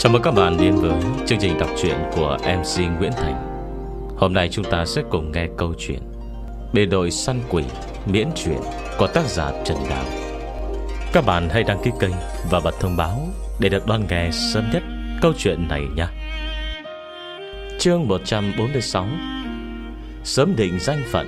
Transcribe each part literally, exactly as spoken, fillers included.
Chào mừng các bạn đến với chương trình đọc truyện của em xê Nguyễn Thành. Hôm nay chúng ta sẽ cùng nghe câu chuyện Bề đội săn quỷ miễn truyện của tác giả Trần Đào. Các bạn hãy đăng ký kênh và bật thông báo để được đón nghe sớm nhất câu chuyện này nhé. Chương một trăm bốn mươi sáu, sớm định danh phận.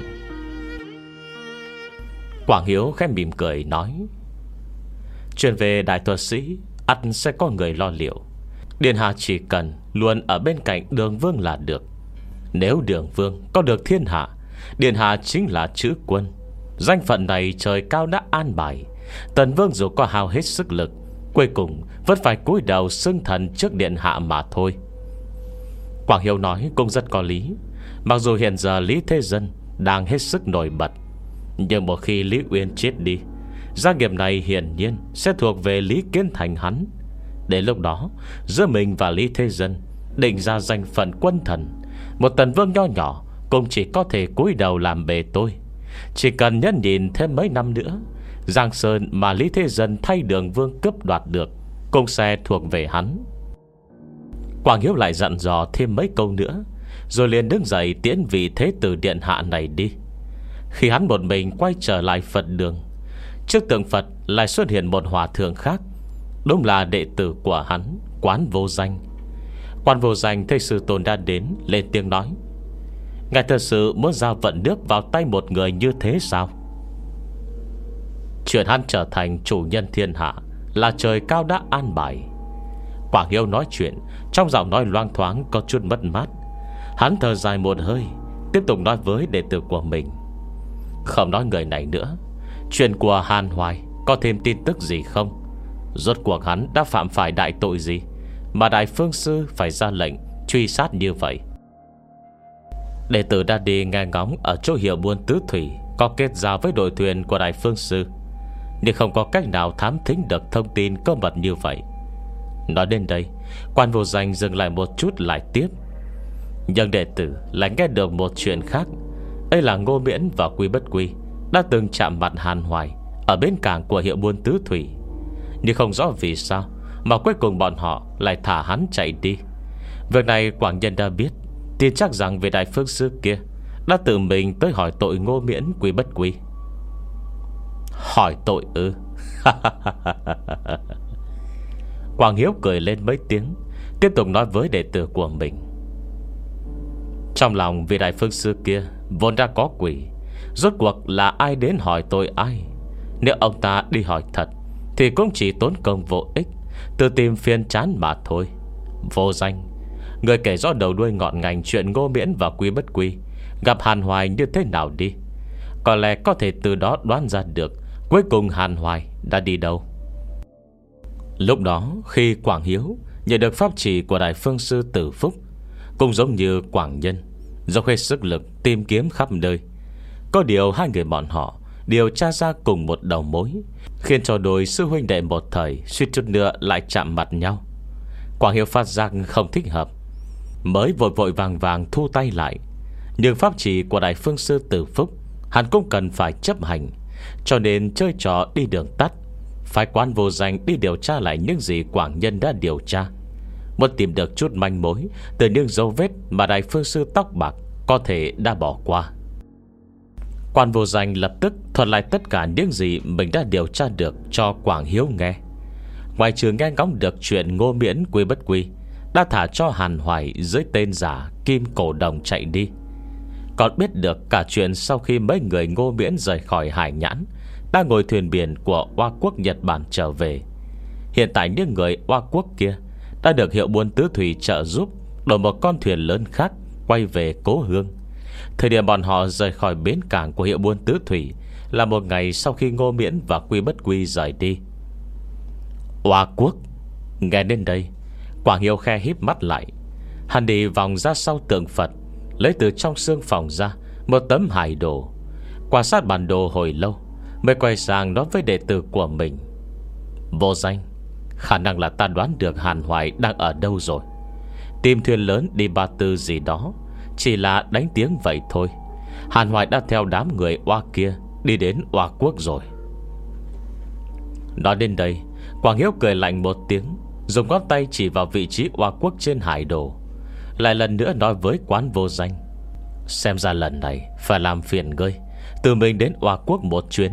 Quảng Hiếu khẽ mỉm cười nói: chuyện về đại thuật sĩ ắt sẽ có người lo liệu. Điện hạ chỉ cần luôn ở bên cạnh Đường Vương là được. Nếu Đường Vương có được thiên hạ, Điện hạ chính là chữ quân. Danh phận này trời cao đã an bài. Tần Vương dù có hao hết sức lực, cuối cùng vẫn phải cúi đầu xưng thần trước Điện hạ mà thôi. Quảng Hiếu nói cũng rất có lý. Mặc dù hiện giờ Lý Thế Dân đang hết sức nổi bật, nhưng một khi Lý Uyên chết đi, gia nghiệp này hiển nhiên sẽ thuộc về Lý Kiến Thành hắn. Đến lúc đó, giữa mình và Lý Thế Dân định ra danh phận quân thần, một Tần Vương nho nhỏ cũng chỉ có thể cúi đầu làm bề tôi. Chỉ cần nhẫn nhìn thêm mấy năm nữa, Giang Sơn mà Lý Thế Dân thay Đường Vương cướp đoạt được cũng sẽ thuộc về hắn. Quảng Hiếu lại dặn dò thêm mấy câu nữa, rồi liền đứng dậy tiễn vị thế tử điện hạ này đi. Khi hắn một mình quay trở lại Phật đường, trước tượng Phật lại xuất hiện một hòa thượng khác. Đúng là đệ tử của hắn, Quán Vô Danh. Quan Vô Danh thấy sư tôn đã đến, lên tiếng nói: ngài thật sự muốn giao vận nước vào tay một người như thế sao? Chuyện hắn trở thành chủ nhân thiên hạ là trời cao đã an bài. Quảng Hiếu nói chuyện trong giọng nói loang thoáng có chút mất mát. Hắn thở dài một hơi, tiếp tục nói với đệ tử của mình: không nói người này nữa, chuyện của Hàn Hoài có thêm tin tức gì không? Rốt cuộc hắn đã phạm phải đại tội gì mà Đại Phương Sư phải ra lệnh truy sát như vậy? Đệ tử đã đi nghe ngóng ở chỗ Hiệu Buôn Tứ Thủy có kết giao với đội thuyền của Đại Phương Sư, nhưng không có cách nào thám thính được thông tin cơ mật như vậy. Nói đến đây, Quan Vô Danh dừng lại một chút lại tiếp: nhưng đệ tử lại nghe được một chuyện khác. Đây là Ngô Miễn và Quy Bất Quy đã từng chạm mặt Hàn Hoài ở bến cảng của Hiệu Buôn Tứ Thủy, nhưng không rõ vì sao mà cuối cùng bọn họ lại thả hắn chạy đi. Việc này Quảng Nhân đã biết, tin chắc rằng vị Đại Phương Sư kia đã tự mình tới hỏi tội Ngô Miễn Quy Bất Quy. Hỏi tội ư? Quảng Hiếu cười lên mấy tiếng, tiếp tục nói với đệ tử của mình: trong lòng vị Đại Phương Sư kia vốn đã có quỷ. Rốt cuộc là ai đến hỏi tội ai? Nếu ông ta đi hỏi thật thì cũng chỉ tốn công vô ích, tự tìm phiền chán mà thôi. Vô Danh, người kể rõ đầu đuôi ngọn ngành chuyện Ngô Miễn và Quy Bất Quy gặp Hàn Hoài như thế nào đi. Có lẽ có thể từ đó đoán ra được cuối cùng Hàn Hoài đã đi đâu. Lúc đó khi Quảng Hiếu nhận được pháp chỉ của Đại Phương Sư Tử Phúc, cũng giống như Quảng Nhân dốc hết sức lực tìm kiếm khắp nơi. Có điều hai người bọn họ điều tra ra cùng một đầu mối, khiến cho đôi sư huynh đệ một thời suýt chút nữa lại chạm mặt nhau. Quảng Hiếu phát giác không thích hợp, mới vội vội vàng vàng thu tay lại. Nhưng pháp chỉ của Đại Phương Sư Tử Phúc hắn cũng cần phải chấp hành, cho nên chơi trò đi đường tắt, phái Quán Vô Danh đi điều tra lại những gì Quảng Nhân đã điều tra, muốn tìm được chút manh mối từ những dấu vết mà Đại Phương Sư tóc bạc có thể đã bỏ qua. Quan Vô Danh lập tức thuật lại tất cả những gì mình đã điều tra được cho Quảng Hiếu nghe. Ngoài trừ nghe ngóng được chuyện Ngô Miễn Quy Bất Quy đã thả cho Hàn Hoài dưới tên giả Kim Cổ Đồng chạy đi, còn biết được cả chuyện sau khi mấy người Ngô Miễn rời khỏi Hải Nhãn đã ngồi thuyền biển của Oa Quốc Nhật Bản trở về. Hiện tại những người Oa Quốc kia đã được Hiệu Buôn Tứ Thủy trợ giúp đổi một con thuyền lớn khác quay về cố hương. Thời điểm bọn họ rời khỏi bến cảng của Hiệu Buôn Tứ Thủy là một ngày sau khi Ngô Miễn và Quy Bất Quy rời đi. Oa Quốc. Nghe đến đây, Quảng Hiếu khe híp mắt lại. Hắn đi vòng ra sau tượng Phật, lấy từ trong xương phòng ra một tấm hải đồ, quan sát bản đồ hồi lâu, mới quay sang nói với đệ tử của mình: Vô Danh, khả năng là ta đoán được Hàn Hoài đang ở đâu rồi. Tìm thuyền lớn đi Ba Tư gì đó chỉ là đánh tiếng vậy thôi. Hàn Hoài đã theo đám người Oa kia đi đến Oa Quốc rồi. Nói đến đây, Quảng Hiếu cười lạnh một tiếng, dùng ngón tay chỉ vào vị trí oa quốc trên hải đồ, lại lần nữa nói với Quán Vô Danh: "Xem ra lần này phải làm phiền ngươi tự mình đến oa quốc một chuyến."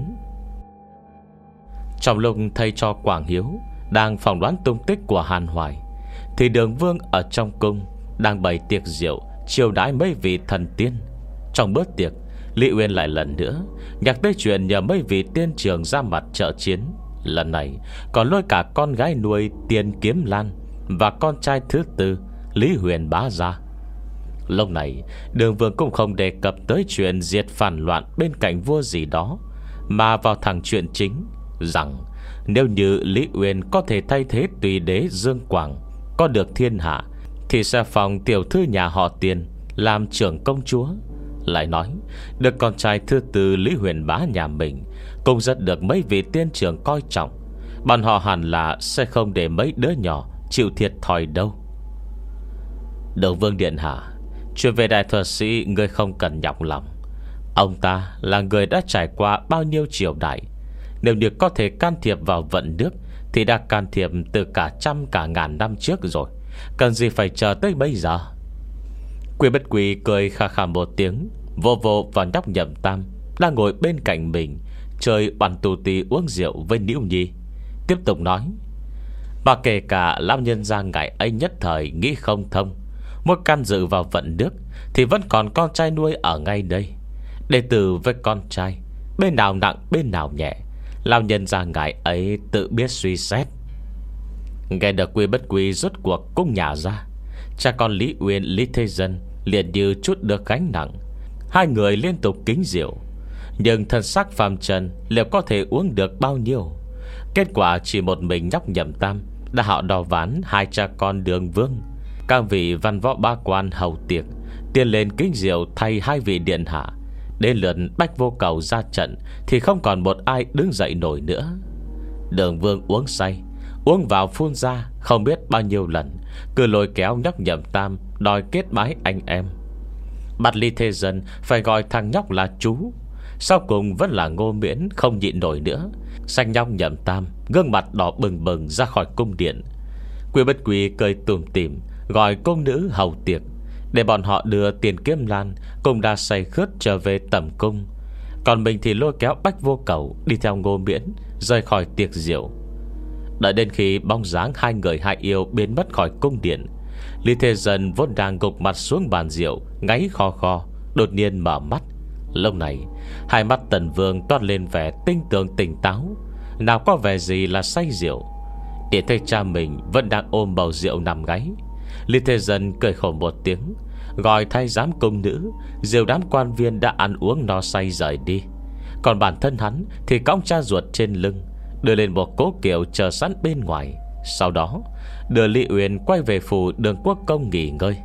Trong lúc thầy cho Quảng Hiếu đang phỏng đoán tung tích của Hàn Hoài, thì Đường Vương ở trong cung đang bày tiệc rượu chiêu đãi mấy vị thần tiên. Trong bữa tiệc, Lý Uyên lại lần nữa nhắc tới chuyện nhờ mấy vị tiên trường ra mặt trợ chiến. Lần này còn lôi cả con gái nuôi Tiền Kiếm Lan và con trai thứ tư Lý Huyền Bá ra. Lúc này Đường Vương cũng không đề cập tới chuyện diệt phản loạn bên cạnh vua gì đó, mà vào thẳng chuyện chính, rằng nếu như Lý Uyên có thể thay thế tùy đế Dương Quảng có được thiên hạ, thì sẽ phòng tiểu thư nhà họ Tiền làm trưởng công chúa. Lại nói được con trai thứ tư Lý Huyền Bá nhà mình cũng rất được mấy vị tiên trưởng coi trọng, bọn họ hẳn là sẽ không để mấy đứa nhỏ chịu thiệt thòi đâu. Đường Vương điện hạ, chuyện về đại thuật sĩ người không cần nhọc lòng. Ông ta là người đã trải qua bao nhiêu triều đại, nếu như có thể can thiệp vào vận nước thì đã can thiệp từ cả trăm cả ngàn năm trước rồi, cần gì phải chờ tới bây giờ. Quy Bất Quy cười khà khà một tiếng, vô vô vào nhóc Nhậm Tam đang ngồi bên cạnh mình chơi bàn tù tì uống rượu với Nữ Nhi, tiếp tục nói: "Mà kể cả lão nhân gia ngài ấy nhất thời nghĩ không thông, muốn can dự vào vận nước, thì vẫn còn con trai nuôi ở ngay đây. Đệ tử với con trai, bên nào nặng bên nào nhẹ, lão nhân gia ngài ấy tự biết suy xét." Nghe được Quy Bất Quy rốt cuộc cũng nhả ra, cha con Lý Uyên Lý Thế Dân liền như chút được gánh nặng. Hai người liên tục kính rượu, nhưng thân xác phàm trần liệu có thể uống được bao nhiêu. Kết quả chỉ một mình nhóc Nhậm Tam đã họ đò ván hai cha con Đường Vương. Các vị văn võ ba quan hầu tiệc tiến lên kính rượu thay hai vị điện hạ. Đến lượt Bách Vô Cầu ra trận thì không còn một ai đứng dậy nổi nữa. Đường Vương uống say, uống vào phun ra không biết bao nhiêu lần, cứ lôi kéo nhóc Nhậm Tam đòi kết bái anh em. Bắt Lý Thế Dân phải gọi thằng nhóc là chú. Sau cùng vẫn là Ngô Miễn không nhịn nổi nữa, xanh nhóc Nhậm Tam gương mặt đỏ bừng bừng ra khỏi cung điện. Quy Bất Quy cười tủm tỉm gọi cung nữ hầu tiệc, để bọn họ đưa Tiền Kiếm Lan cùng đã say khướt trở về tẩm cung. Còn mình thì lôi kéo Bách Vô Cầu đi theo Ngô Miễn rời khỏi tiệc rượu. Đợi đến khi bóng dáng hai người hai yêu biến mất khỏi cung điện, Lý Thế Dân vốn đang gục mặt xuống bàn rượu ngáy kho kho, đột nhiên mở mắt. Lúc này hai mắt Tần Vương toát lên vẻ tinh tường tỉnh táo, nào có vẻ gì là say rượu. Để thấy cha mình vẫn đang ôm bầu rượu nằm gáy, Lý Thế Dân cười khổ một tiếng, gọi thay giám công nữ dìu đám quan viên đã ăn uống no say rời đi. Còn bản thân hắn thì cõng cha ruột trên lưng, đưa lên một cố kiệu chờ sẵn bên ngoài. Sau đó đưa Lý Uyên quay về phủ Đường Quốc Công nghỉ ngơi.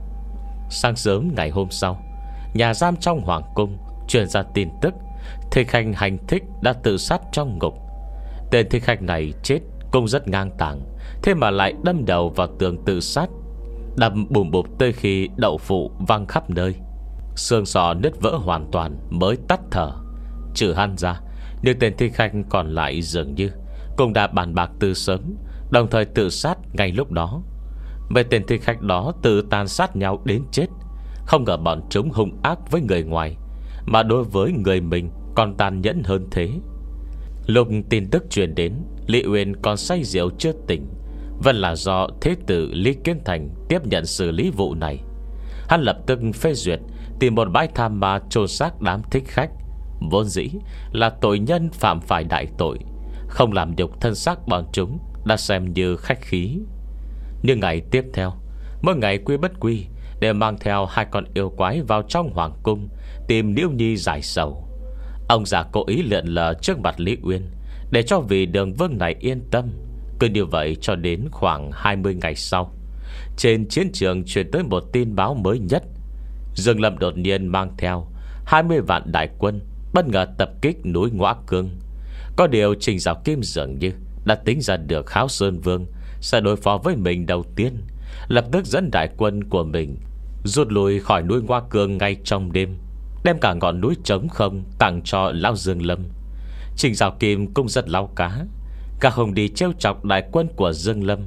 Sáng sớm ngày hôm sau, nhà giam trong hoàng cung truyền ra tin tức Thích Khách hành thích đã tự sát trong ngục. Tên thích khách này chết cũng rất ngang tàng, thế mà lại đâm đầu vào tường tự sát, đâm bùm bụp tới khi đậu phụ văng khắp nơi, xương sọ nứt vỡ hoàn toàn mới tắt thở. Trừ hắn ra, những tên thích khách còn lại dường như cũng đã bàn bạc từ sớm, đồng thời tự sát ngay lúc đó. Mấy tên thích khách đó tự tàn sát nhau đến chết. Không ngờ bọn chúng hung ác với người ngoài, mà đối với người mình còn tàn nhẫn hơn thế. Lúc tin tức truyền đến, Lý Uyên còn say rượu chưa tỉnh, vẫn là do thế tử Lý Kiến Thành tiếp nhận xử lý vụ này. Hắn lập tức phê duyệt tìm một bãi tha ma chôn xác đám thích khách, vốn dĩ là tội nhân phạm phải đại tội, không làm nhục thân xác bọn chúng đã xem như khách khí. Nhưng ngày tiếp theo, mỗi ngày Quy Bất Quy đều mang theo hai con yêu quái vào trong hoàng cung tìm Liễu Nhi giải sầu. Ông già cố ý lượn lờ trước mặt Lý Uyên để cho vị Đường Vương này yên tâm. Cứ như vậy cho đến khoảng hai mươi ngày sau, trên chiến trường truyền tới một tin báo mới nhất. Dương Lâm đột nhiên mang theo hai mươi vạn đại quân bất ngờ tập kích núi Ngõa Cương. Có điều Trình Giảo Kim dường như đã tính ra được Kháo Sơn Vương sẽ đối phó với mình đầu tiên, lập tức dẫn đại quân của mình rút lui khỏi núi Ngõa Cương ngay trong đêm, đem cả ngọn núi trống không tặng cho lão Dương Lâm. Trình Giảo Kim cũng rất lao cá, cả không đi trêu chọc đại quân của Dương Lâm,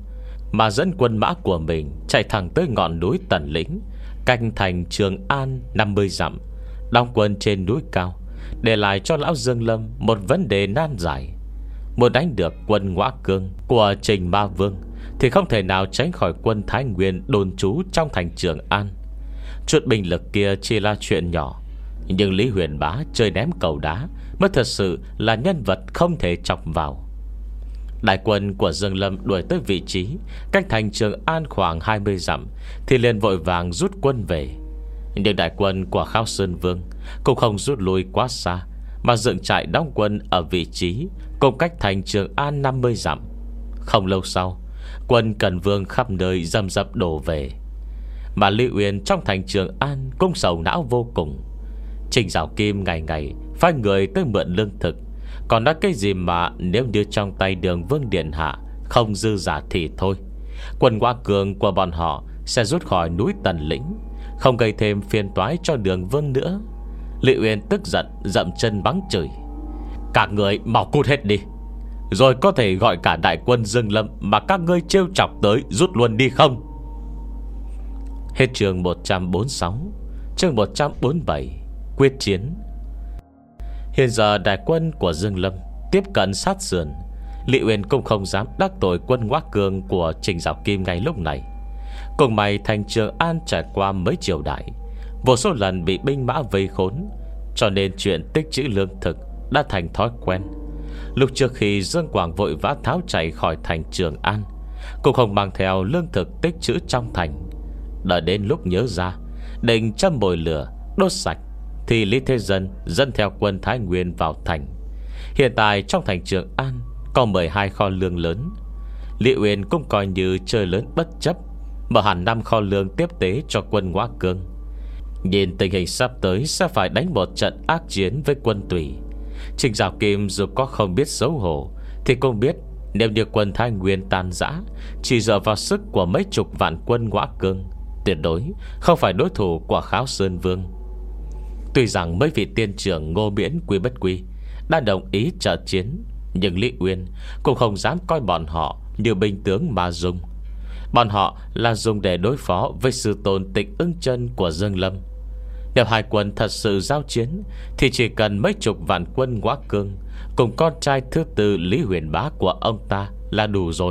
mà dẫn quân mã của mình chạy thẳng tới ngọn núi Tần Lĩnh, canh thành Trường An năm mươi dặm, đóng quân trên núi cao, để lại cho lão Dương Lâm một vấn đề nan giải. Muốn đánh được quân Ngõa Cương của Trình Ma Vương thì không thể nào tránh khỏi quân Thái Nguyên đồn trú trong thành Trường An. Chút binh lực kia chỉ là chuyện nhỏ, nhưng Lý Huyền Bá chơi ném cầu đá mới thật sự là nhân vật không thể chọc vào. Đại quân của Dương Lâm đuổi tới vị trí cách thành Trường An khoảng hai mươi dặm thì liền vội vàng rút quân về. Nhưng đại quân của Khao Sơn Vương cũng không rút lui quá xa, mà dựng trại đóng quân ở vị trí cùng cách thành Trường An năm mươi dặm. Không lâu sau, quân Cần Vương khắp nơi dầm dập đổ về, mà Lý Uyên trong thành Trường An cũng sầu não vô cùng. Trình Giảo Kim ngày ngày phái người tới mượn lương thực, còn nói cái gì mà nếu như trong tay Đường Vương điện hạ không dư giả thì thôi, quân Ngõa Cương của bọn họ sẽ rút khỏi núi Tần Lĩnh, không gây thêm phiền toái cho Đường Vương nữa. Lý Uyên tức giận dậm chân bắn chửi: "Các người mau cút hết đi, rồi có thể gọi cả đại quân Dương Lâm mà các ngươi trêu chọc tới rút luôn đi không?" Hết chương một trăm bốn mươi sáu. Chương một trăm bốn mươi bảy: Quyết chiến. Hiện giờ đại quân của Dương Lâm tiếp cận sát sườn, Lý Uyên cũng không dám đắc tội quân Ngõa Cương của Trình Giảo Kim ngay lúc này. Cùng may thành Trường An trải qua mấy triều đại, vô số lần bị binh mã vây khốn, cho nên chuyện tích trữ lương thực đã thành thói quen. Lúc trước khi Dương Quảng vội vã tháo chạy khỏi thành Trường An, cũng không mang theo lương thực tích trữ trong thành. Đợi đến lúc nhớ ra định châm mồi lửa đốt sạch, thì Lý Thế Dân dẫn theo quân Thái Nguyên vào thành. Hiện tại trong thành Trường An có mười hai kho lương lớn. Lý Uyên cũng coi như chơi lớn bất chấp, mở hẳn năm kho lương tiếp tế cho quân Ngõa Cương. Nhìn tình hình sắp tới sẽ phải đánh một trận ác chiến với quân Tùy, Trình Giảo Kim dù có không biết xấu hổ thì cũng biết nếu như quân Thái Nguyên tan rã, chỉ dựa vào sức của mấy chục vạn quân Ngõa Cương, tuyệt đối không phải đối thủ của Kháo Sơn Vương. Tuy rằng mấy vị tiên trưởng Ngô Miễn, Quy Bất Quy đã đồng ý trợ chiến, nhưng Lý Uyên cũng không dám coi bọn họ như binh tướng mà dùng. Bọn họ là dùng để đối phó với sư tôn Tịch Ưng Chân của Dương Lâm. Nếu hai quân thật sự giao chiến thì chỉ cần mấy chục vạn quân Ngõa Cương cùng con trai thứ tư Lý Huyền Bá của ông ta là đủ rồi.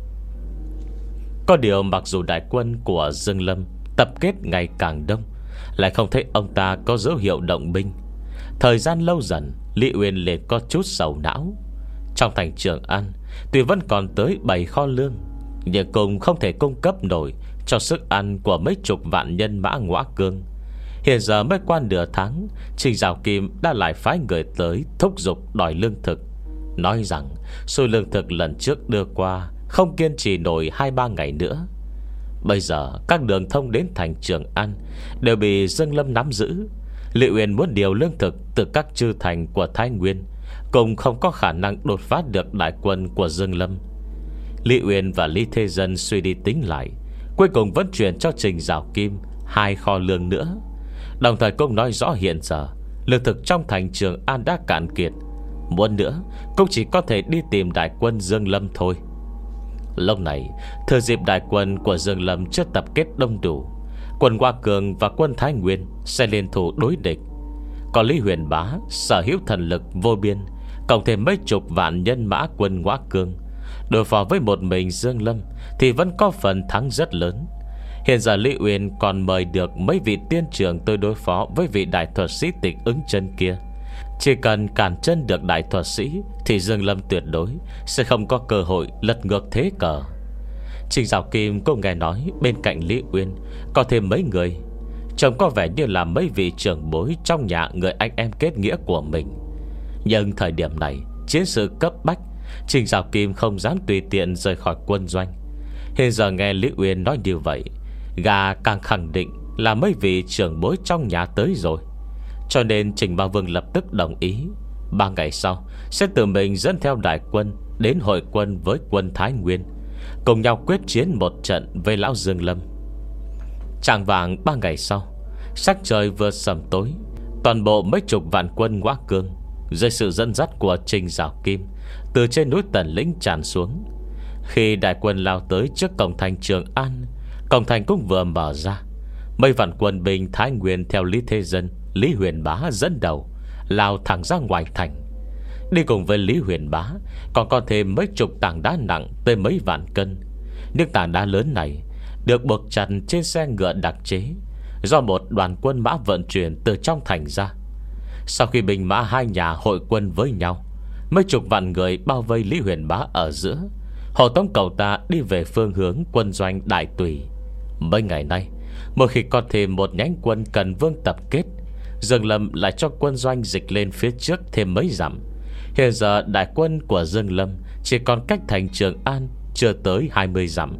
Có điều mặc dù đại quân của Dương Lâm tập kết ngày càng đông, lại không thấy ông ta có dấu hiệu động binh. Thời gian lâu dần, Lý Uyên liền có chút sầu não. Trong thành Trường An tuy vẫn còn tới bảy kho lương, nhưng cũng không thể cung cấp nổi cho sức ăn của mấy chục vạn nhân mã Ngõa Cương. Hiện giờ mới qua nửa tháng, Trình Giảo Kim đã lại phái người tới thúc giục đòi lương thực, nói rằng số lương thực lần trước đưa qua không kiên trì nổi hai ba ngày nữa. Bây giờ các đường thông đến thành Trường An đều bị Dương Lâm nắm giữ. Lý Uyên muốn điều lương thực từ các chư thành của Thái Nguyên cũng không có khả năng đột phá được đại quân của Dương Lâm. Lý Uyên và Lý Thế Dân suy đi tính lại, cuối cùng vẫn chuyển cho Trình Giảo Kim hai kho lương nữa. Đồng thời cũng nói rõ hiện giờ lương thực trong thành Trường An đã cạn kiệt, muốn nữa cũng chỉ có thể đi tìm đại quân Dương Lâm thôi. Lúc này thừa dịp đại quân của Dương Lâm chưa tập kết đông đủ, quân Ngõa Cương và quân Thái Nguyên sẽ liên thủ đối địch. Còn Lý Huyền Bá sở hữu thần lực vô biên, cộng thêm mấy chục vạn nhân mã quân Ngõa Cương, đối phó với một mình Dương Lâm thì vẫn có phần thắng rất lớn. Hiện giờ Lý Uyên còn mời được mấy vị tiên trưởng tới đối phó với vị đại thuật sĩ Tịch Ưng Chân kia. Chỉ cần cản chân được đại thuật sĩ thì Dương Lâm tuyệt đối sẽ không có cơ hội lật ngược thế cờ. Trình Giảo Kim cũng nghe nói bên cạnh Lý Uyên có thêm mấy người, trông có vẻ như là mấy vị trưởng bối trong nhà người anh em kết nghĩa của mình. Nhưng thời điểm này chiến sự cấp bách, Trình Giảo Kim không dám tùy tiện rời khỏi quân doanh. Hiện giờ nghe Lý Uyên nói như vậy, gà càng khẳng định là mấy vị trưởng bối trong nhà tới rồi. Cho nên Trình Ba Vương lập tức đồng ý, ba ngày sau sẽ tự mình dẫn theo đại quân đến hội quân với quân Thái Nguyên, cùng nhau quyết chiến một trận với lão Dương Lâm. Chạng vạng ba ngày sau, sắc trời vừa sầm tối, toàn bộ mấy chục vạn quân Ngõa Cương dưới sự dẫn dắt của Trình Giảo Kim từ trên núi Tần Lĩnh tràn xuống. Khi đại quân lao tới trước cổng thành Trường An, cổng thành cũng vừa mở ra. Mấy vạn quân binh Thái Nguyên theo Lý Thế Dân, Lý Huyền Bá dẫn đầu lao thẳng ra ngoài thành. Đi cùng với Lý Huyền Bá còn có thêm mấy chục tảng đá nặng tới mấy vạn cân. Những tảng đá lớn này được buộc chặt trên xe ngựa đặc chế do một đoàn quân mã vận chuyển từ trong thành ra. Sau khi binh mã hai nhà hội quân với nhau, mấy chục vạn người bao vây Lý Huyền Bá ở giữa. Hộ tống cậu ta đi về phương hướng quân doanh Đại Tùy. Mấy ngày nay, mỗi khi có thêm một nhánh quân cần vương tập kết, Dương Lâm lại cho quân doanh dịch lên phía trước thêm mấy dặm. Hiện giờ đại quân của Dương Lâm chỉ còn cách thành Trường An chưa tới hai mươi dặm,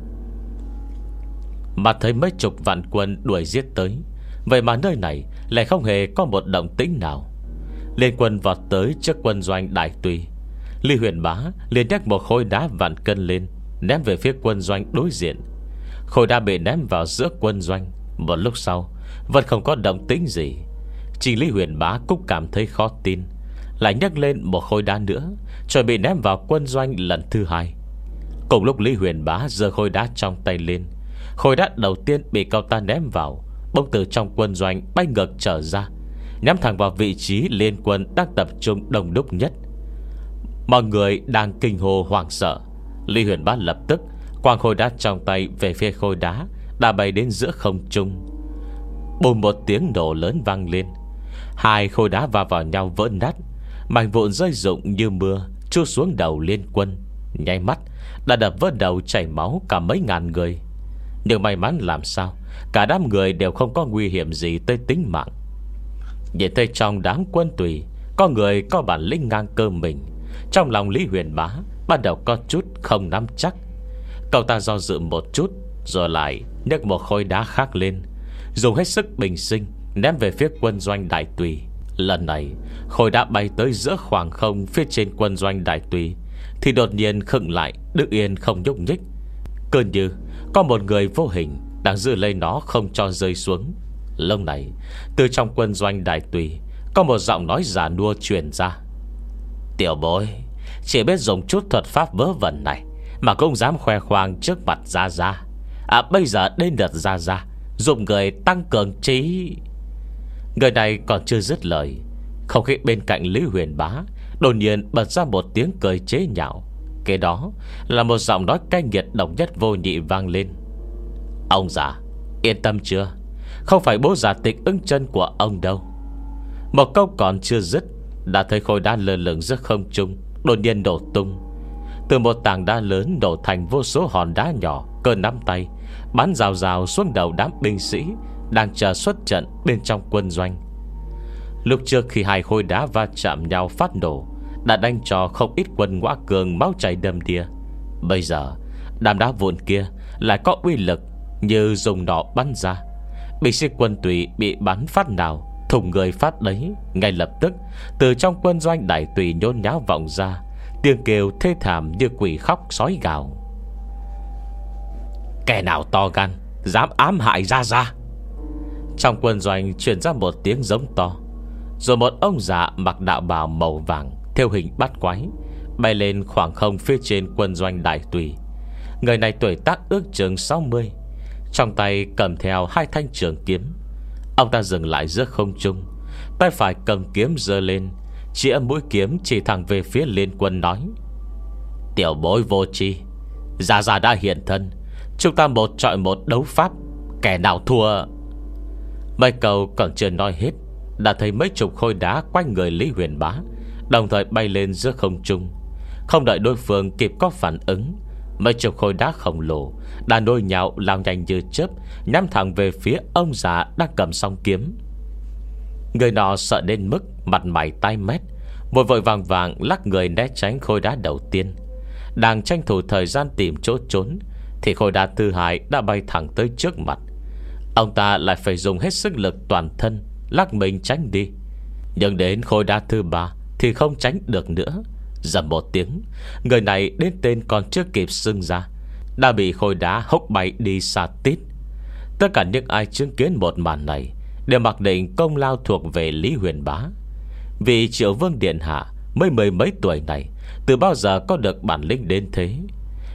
mà thấy mấy chục vạn quân đuổi giết tới. Vậy mà nơi này lại không hề có một động tĩnh nào. Liên quân vọt tới trước quân doanh Đại Tùy. Lý Huyền Bá liền nhắc một khối đá vạn cân lên, ném về phía quân doanh đối diện. Khối đá bị ném vào giữa quân doanh. Một lúc sau vẫn không có động tĩnh gì. Chỉ Lý Huyền Bá cũng cảm thấy khó tin, lại nhắc lên một khối đá nữa, chuẩn bị ném vào quân doanh lần thứ hai. Cùng lúc Lý Huyền Bá giơ khối đá trong tay lên, khối đá đầu tiên bị cậu ta ném vào bỗng từ trong quân doanh bay ngược trở ra, nhắm thẳng vào vị trí liên quân đang tập trung đông đúc nhất. Mọi người đang kinh hô hoảng sợ. Lý Huyền Bá lập tức quăng khối đá trong tay về phía khối đá đã bay đến giữa không trung. Bùm một tiếng nổ lớn vang lên. Hai khối đá va vào nhau vỡ nát, mảnh vụn rơi rụng như mưa trút xuống đầu liên quân. Nháy mắt đã đập vỡ đầu chảy máu cả mấy ngàn người. Nhưng may mắn làm sao cả đám người đều không có nguy hiểm gì tới tính mạng. Nhìn thấy trong đám quân Tùy có người có bản lĩnh ngang cơ mình, trong lòng Lý Huyền Bá ban đầu có chút không nắm chắc. Cậu ta do dự một chút, rồi lại nhấc một khối đá khác lên, dùng hết sức bình sinh ném về phía quân doanh Đại Tùy. Lần này khối đá bay tới giữa khoảng không phía trên quân doanh Đại Tùy thì đột nhiên khựng lại, đứng yên không nhúc nhích. Cứ như có một người vô hình đang giữ lấy nó không cho rơi xuống. Lúc này từ trong quân doanh Đại Tùy có một giọng nói già nua truyền ra: "Tiểu bối, chỉ biết dùng chút thuật pháp vớ vẩn này mà cũng dám khoe khoang trước mặt Gia Gia. À bây giờ đến lượt Gia Gia dùng người tăng cường trí." Người này còn chưa dứt lời, không khí bên cạnh Lý Huyền Bá đột nhiên bật ra một tiếng cười chế nhạo. Kế đó là một giọng nói cay nghiệt độc nhất vô nhị vang lên: "Ông già yên tâm chưa? Không phải bố già Tịch Ưng Chân của ông đâu." Một câu còn chưa dứt, đã thấy khối đá lơ lửng giữa không trung đột nhiên nổ tung. Từ một tảng đá lớn nổ thành vô số hòn đá nhỏ cỡ nắm tay, bắn rào rào xuống đầu đám binh sĩ đang chờ xuất trận bên trong quân doanh. Lúc trước khi hai khối đá va chạm nhau phát nổ đã đánh cho không ít quân ngõa cường máu chảy đầm đìa. Bây giờ đám đá vụn kia lại có uy lực như dùng nỏ bắn ra. Binh sĩ quân Tùy bị bắn phát nào thủng người phát đấy. Ngay lập tức từ trong quân doanh Đại Tùy nhốn nháo vọng ra tiếng kêu thê thảm như quỷ khóc sói gào: "Kẻ nào to gan dám ám hại Gia Gia?" Trong quân doanh truyền ra một tiếng giống to. Rồi một ông già mặc đạo bào màu vàng theo hình bát quái bay lên khoảng không phía trên quân doanh Đại Tùy. Người này tuổi tác ước chừng sáu mươi, trong tay cầm theo hai thanh trường kiếm. Ông ta dừng lại giữa không trung, tay phải cầm kiếm giơ lên, chĩa mũi kiếm chỉ thẳng về phía liên quân nói: "Tiểu bối vô tri, Gia Gia đã hiện thân, chúng ta một chọi một đấu pháp, kẻ nào thua." Mấy câu còn chưa nói hết, đã thấy mấy chục khối đá quanh người Lý Huyền Bá đồng thời bay lên giữa không trung. Không đợi đối phương kịp có phản ứng, mấy chục khối đá khổng lồ đã nối nhào lao nhanh như chớp, nhắm thẳng về phía ông già đang cầm song kiếm. Người nọ sợ đến mức mặt mày tái mét, vội vội vàng vàng lắc người né tránh khối đá đầu tiên. Đang tranh thủ thời gian tìm chỗ trốn thì khối đá thứ hai đã bay thẳng tới trước mặt. Ông ta lại phải dùng hết sức lực toàn thân lắc mình tránh đi. Nhưng đến khối đá thứ ba thì không tránh được nữa. Dầm một tiếng, người này đến tên còn chưa kịp xưng ra đã bị khối đá hốc bay đi xa tít. Tất cả những ai chứng kiến một màn này đều mặc định công lao thuộc về Lý Huyền Bá. Vì Triệu Vương Điện Hạ mới mười mấy tuổi này từ bao giờ có được bản lĩnh đến thế.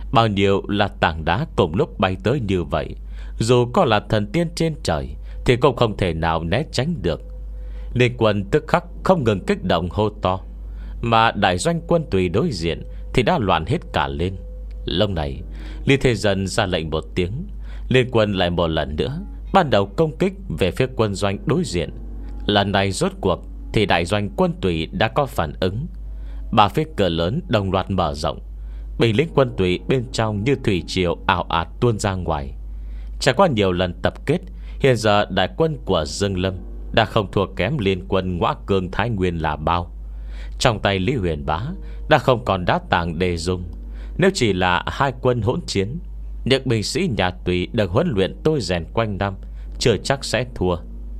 Bao nhiêu là tảng đá cùng lúc bay tới như vậy, dù có là thần tiên trên trời thì cũng không thể nào né tránh được. Liên Quân tức khắc không ngừng kích động hô to, mà đại doanh quân tùy đối diện thì đã loạn hết cả lên. Lúc này Lý Thế Dân ra lệnh một tiếng, Liên Quân lại một lần nữa ban đầu công kích về phía quân doanh đối diện. Lần này rốt cuộc thì đại doanh quân tùy đã có phản ứng. Ba phía cửa lớn đồng loạt mở rộng, binh lính quân tùy bên trong như thủy triều ào ạt tuôn ra ngoài. Trải qua nhiều lần tập kết, hiện giờ đại quân của Dương Lâm đã không thua kém Liên Quân Ngõa Cương Thái Nguyên là bao. Trong tay Lý Huyền Bá đã không còn đá tảng để dùng. Nếu chỉ là hai quân hỗn chiến, những binh sĩ nhà Tùy được huấn luyện tôi rèn quanh năm chưa chắc sẽ thua.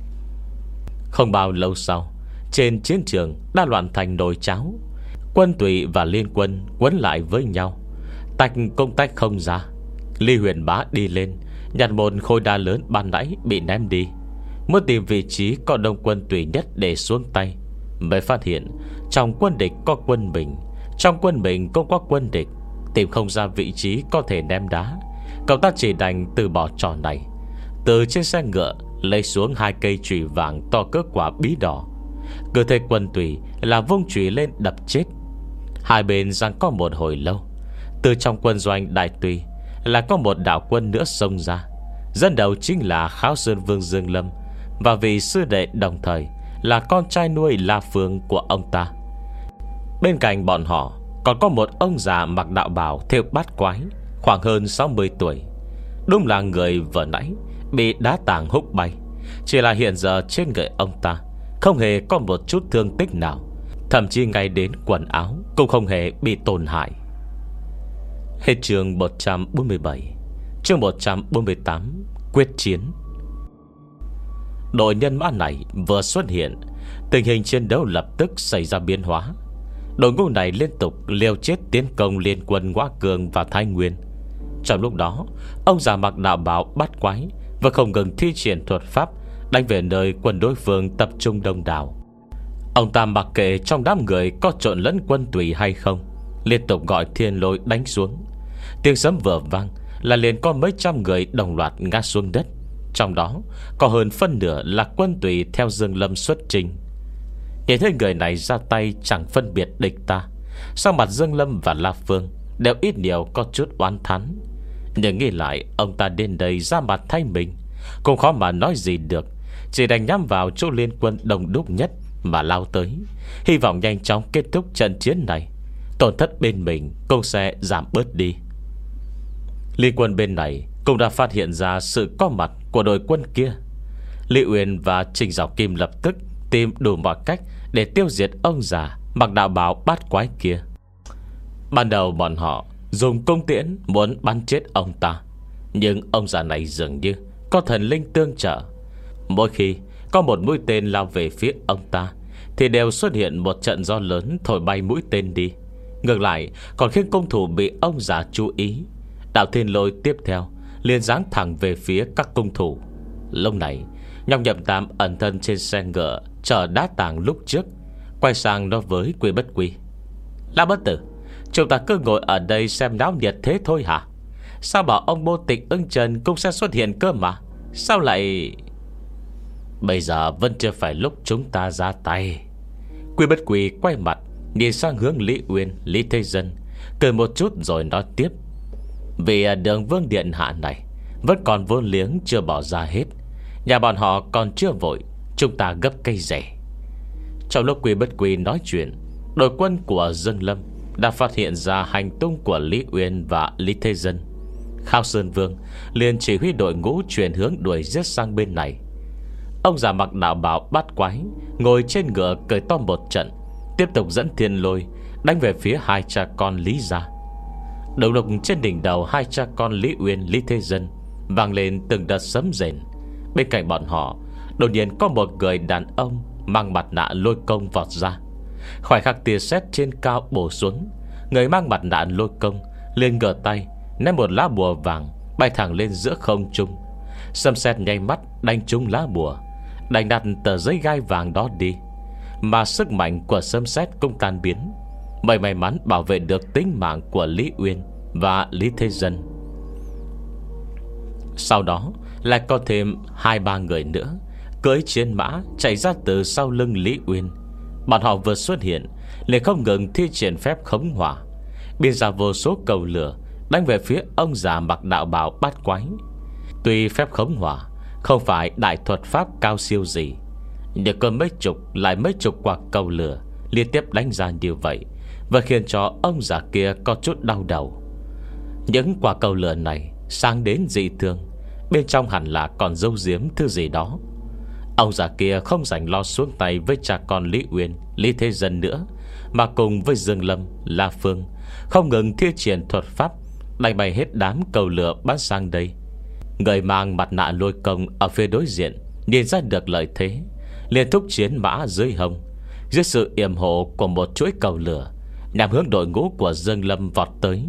Không bao lâu sau, trên chiến trường đã loạn thành nồi cháo. Quân Tùy và Liên Quân quấn lại với nhau, tách công tách không ra. Lý Huyền Bá đi lên, nhặt một khối đá lớn ban nãy bị ném đi, muốn tìm vị trí có đông quân Tùy nhất để xuống tay, mới phát hiện trong quân địch có quân mình, trong quân mình cũng có quân địch. Tìm không ra vị trí có thể ném đá, cậu ta chỉ đành từ bỏ trò này. Từ trên xe ngựa lấy xuống hai cây chùy vàng to cỡ quả bí đỏ. Cứ thế quân Tùy là vung chùy lên đập chết. Hai bên giằng co một hồi lâu. Từ trong quân doanh đại Tùy là có một đạo quân nữa xông ra. Dẫn đầu chính là Kháo Sơn Vương Dương Lâm, và vị sư đệ đồng thời là con trai nuôi La Phương của ông ta. Bên cạnh bọn họ còn có một ông già mặc đạo bào thêu bát quái, khoảng hơn sáu mươi tuổi. Đúng là người vừa nãy bị đá tảng húc bay, chỉ là hiện giờ trên người ông ta không hề có một chút thương tích nào, thậm chí ngay đến quần áo cũng không hề bị tổn hại. Hết chương một trăm bốn mươi bảy. Chương một trăm bốn mươi tám. Quyết chiến. Đội nhân mã này vừa xuất hiện, tình hình chiến đấu lập tức xảy ra biến hóa. Đội ngũ này liên tục liều chết tiến công Liên Quân Ngõa Cương và Thái Nguyên. Trong lúc đó, ông già mặc đạo bào bát quái và không ngừng thi triển thuật pháp đánh về nơi quân đối phương tập trung đông đảo. Ông ta mặc kệ trong đám người có trộn lẫn quân Tùy hay không, liên tục gọi thiên lôi đánh xuống. Tiếng sấm vừa vang là liền có mấy trăm người đồng loạt ngã xuống đất. Trong đó có hơn phân nửa là quân Tùy theo Dương Lâm xuất trình. Nhìn thấy người này ra tay chẳng phân biệt địch ta, sau mặt Dương Lâm và La Phương đều ít nhiều có chút oán thán. Nhưng nghĩ lại ông ta đến đây ra mặt thay mình cũng khó mà nói gì được, chỉ đành nhắm vào chỗ Liên Quân đông đúc nhất mà lao tới, hy vọng nhanh chóng kết thúc trận chiến này, tổn thất bên mình cũng sẽ giảm bớt đi. Liên Quân bên này cũng đã phát hiện ra sự có mặt của đội quân kia. Lý Uyên và Trình Giảo Kim lập tức tìm đủ mọi cách để tiêu diệt ông già mặc đạo bào bát quái kia. Ban đầu bọn họ dùng cung tiễn muốn bắn chết ông ta, nhưng ông già này dường như có thần linh tương trợ. Mỗi khi có một mũi tên lao về phía ông ta thì đều xuất hiện một trận gió lớn thổi bay mũi tên đi, ngược lại còn khiến cung thủ bị ông già chú ý. Đạo thiên lôi tiếp theo liền giáng thẳng về phía các cung thủ. Lúc này Nhọc Nhậm Tam ẩn thân trên xe ngựa chở đá tàng lúc trước, quay sang nói với Quy Bất Quy: "Lão bất tử, chúng ta cứ ngồi ở đây xem náo nhiệt thế thôi hả? Sao bảo ông Bô Tịch Ưng Trần cũng sẽ xuất hiện cơ mà? Sao lại..." "Bây giờ vẫn chưa phải lúc chúng ta ra tay." Quy Bất Quy quay mặt nhìn sang hướng Lý Uyên, Lý Thế Dân, cười một chút rồi nói tiếp: "Vì Đường Vương điện hạ này vẫn còn vốn liếng chưa bỏ ra hết, nhà bọn họ còn chưa vội, chúng ta gấp cây rẻ." Trong lúc Quy Bất Quy nói chuyện, đội quân của Dương Lâm đã phát hiện ra hành tung của Lý Uyên và Lý Thế Dân. Khao Sơn Vương liền chỉ huy đội ngũ chuyển hướng đuổi giết sang bên này. Ông già mặc đạo bào bát quái ngồi trên ngựa cười to một trận, tiếp tục dẫn thiên lôi đánh về phía hai cha con Lý gia. Đầu lúc trên đỉnh đầu hai cha con Lý Uyên, Lý Thế Dân vang lên từng đợt sấm rền. Bên cạnh bọn họ đột nhiên có một người đàn ông mang mặt nạ lôi công vọt ra. Khoảnh khắc tia sét trên cao bổ xuống, người mang mặt nạ lôi công liền ngửa tay ném một lá bùa vàng bay thẳng lên giữa không trung. Sấm sét nháy mắt đánh trúng lá bùa, đánh đặt tờ giấy gai vàng đó đi, mà sức mạnh của sấm sét cũng tan biến. May may mắn bảo vệ được tính mạng của Lý Uyên, và Lý Thế Dân. Sau đó lại có thêm hai ba người nữa cưỡi chiến mã chạy ra từ sau lưng Lý Uyên. Bọn họ vừa xuất hiện liền không ngừng thi triển phép khống hỏa, biên ra vô số cầu lửa đánh về phía ông già mặc đạo bào bát quái. Tuy phép khống hỏa không phải đại thuật pháp cao siêu gì, nhưng có mấy chục lại mấy chục quả cầu lửa liên tiếp đánh ra như vậy và khiến cho ông già kia có chút đau đầu. Những quả cầu lửa này sáng đến dị thường, bên trong hẳn là còn giấu giếm thứ gì đó. Ông già kia không rảnh lo xuống tay với cha con Lý Uyên, Lý Thế Dân nữa, mà cùng với Dương Lâm, La Phương không ngừng thi triển thuật pháp đánh bay hết đám cầu lửa bắn sang đây. Người mang mặt nạ lôi công ở phía đối diện nhìn ra được lợi thế, liền thúc chiến mã dưới hông, dưới sự yểm hộ của một chuỗi cầu lửa nhằm hướng đội ngũ của Dương Lâm vọt tới.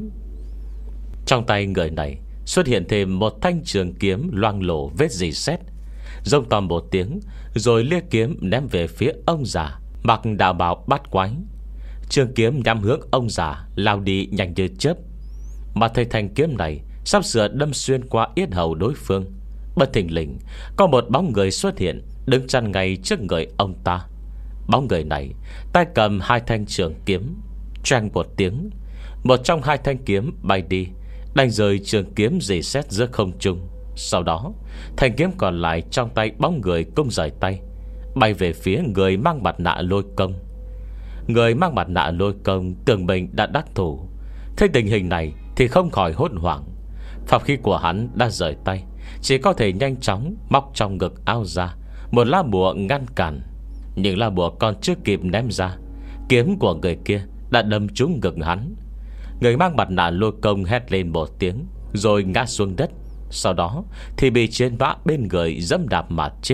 Trong tay người này xuất hiện thêm một thanh trường kiếm loang lổ vết rỉ sét, rông to một tiếng rồi lia kiếm ném về phía ông già mặc đạo bào bát quái. Trường kiếm nhắm hướng ông già lao đi nhanh như chớp, mà thấy thanh kiếm này sắp sửa đâm xuyên qua yết hầu đối phương. Bất thình lình có một bóng người xuất hiện, đứng chắn ngay trước người ông ta. Bóng người này tay cầm hai thanh trường kiếm. Choang một tiếng, một trong hai thanh kiếm bay đi, đánh rơi trường kiếm rỉ sét giữa không trung. Sau đó thanh kiếm còn lại trong tay bóng người cũng rời tay, bay về phía người mang mặt nạ lôi công. Người mang mặt nạ lôi công tưởng mình đã đắc thủ, thấy tình hình này thì không khỏi hốt hoảng. Pháp khí của hắn đã rời tay, chỉ có thể nhanh chóng móc trong ngực áo ra một lá bùa ngăn cản. Nhưng lá bùa còn chưa kịp ném ra, kiếm của người kia đã đâm trúng ngực hắn. Người mang mặt nạ lôi công hét lên một tiếng rồi ngã xuống đất. Sau đó thì bị chiến mã bên người dẫm đạp mà chết.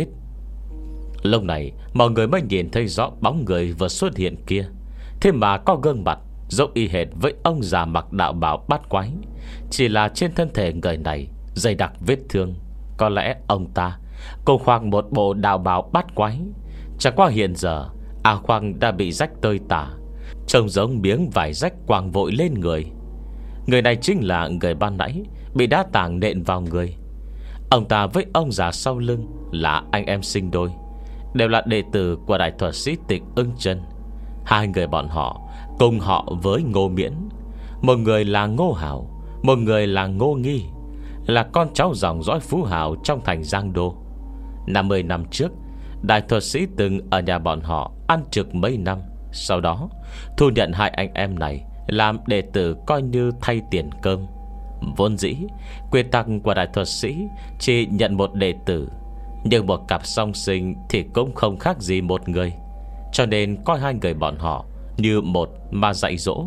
Lúc này mọi người mới nhìn thấy rõ bóng người vừa xuất hiện kia, thế mà có gương mặt giống y hệt với ông già mặc đạo bào bát quái, chỉ là trên thân thể người này dày đặc vết thương. Có lẽ ông ta cùng khoang một bộ đạo bào bát quái, chẳng qua hiện giờ áo khoang đã bị rách tơi tả, trông giống miếng vải rách quàng vội lên người. Người này chính là người ban nãy bị đá tảng nện vào người. Ông ta với ông già sau lưng là anh em sinh đôi, đều là đệ tử của đại thuật sĩ Tịch Ưng Chân. Hai người bọn họ cùng họ với Ngô Miễn. Một người là Ngô Hảo, một người là Ngô Nghi, là con cháu dòng dõi phú hào trong thành Giang Đô. năm mươi năm trước, đại thuật sĩ từng ở nhà bọn họ ăn trực mấy năm, sau đó thu nhận hai anh em này làm đệ tử coi như thay tiền cơm. Vốn dĩ quy tắc của đại thuật sĩ chỉ nhận một đệ tử, nhưng một cặp song sinh thì cũng không khác gì một người, cho nên coi hai người bọn họ như một mà dạy dỗ.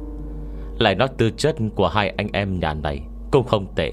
Lại nói tư chất của hai anh em nhà này cũng không tệ,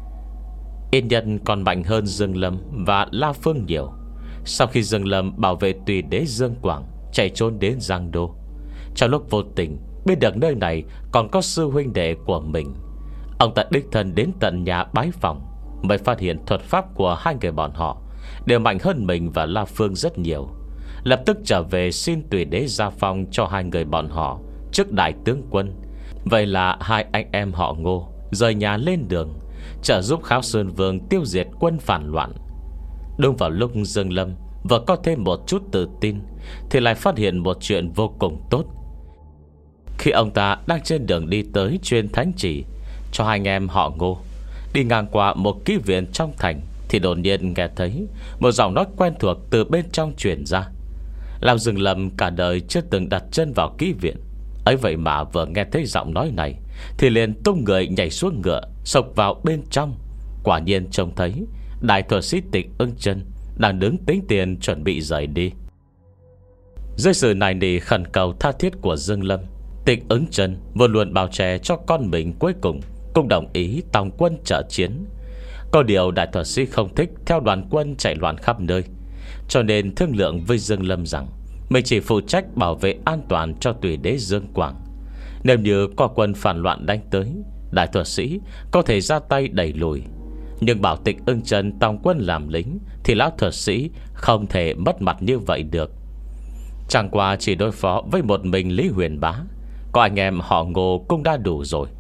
Yên Nhân còn mạnh hơn Dương Lâm và La Phương nhiều. Sau khi Dương Lâm bảo vệ tùy đế Dương Quảng chạy trốn đến Giang Đô, trong lúc vô tình biết được nơi này còn có sư huynh đệ của mình, ông ta đích thân đến tận nhà bái phòng, mới phát hiện thuật pháp của hai người bọn họ đều mạnh hơn mình và La Phương rất nhiều. Lập tức trở về xin tùy đế gia phong cho hai người bọn họ trước đại tướng quân. Vậy là hai anh em họ Ngô rời nhà lên đường, trợ giúp Kháo Sơn Vương tiêu diệt quân phản loạn. Đúng vào lúc Dương Lâm vừa có thêm một chút tự tin, thì lại phát hiện một chuyện vô cùng tốt. Khi ông ta đang trên đường đi tới truyền thánh chỉ cho hai anh em họ Ngô, đi ngang qua một ký viện trong thành, thì đột nhiên nghe thấy một giọng nói quen thuộc từ bên trong truyền ra. Làm Dương Lâm cả đời chưa từng đặt chân vào ký viện ấy, vậy mà vừa nghe thấy giọng nói này thì liền tung người nhảy xuống ngựa, xộc vào bên trong. Quả nhiên trông thấy đại thuật sĩ Tịch Ưng Chân đang đứng tính tiền chuẩn bị rời đi. Dưới sự nài nỉ khẩn cầu tha thiết của Dương Lâm, Tịch Ưng Chân vừa luôn bảo che cho con mình, cuối cùng cũng đồng ý tòng quân trợ chiến. Có điều đại thuật sĩ không thích theo đoàn quân chạy loạn khắp nơi, cho nên thương lượng với Dương Lâm rằng mình chỉ phụ trách bảo vệ an toàn cho tùy đế Dương Quảng. Nếu như có quân phản loạn đánh tới, đại thuật sĩ có thể ra tay đẩy lùi, nhưng bảo Tịch Ưng Chân tòng quân làm lính thì lão thuật sĩ không thể mất mặt như vậy được. Chẳng qua chỉ đối phó với một mình Lý Huyền Bá, có anh em họ Ngô cũng đã đủ rồi.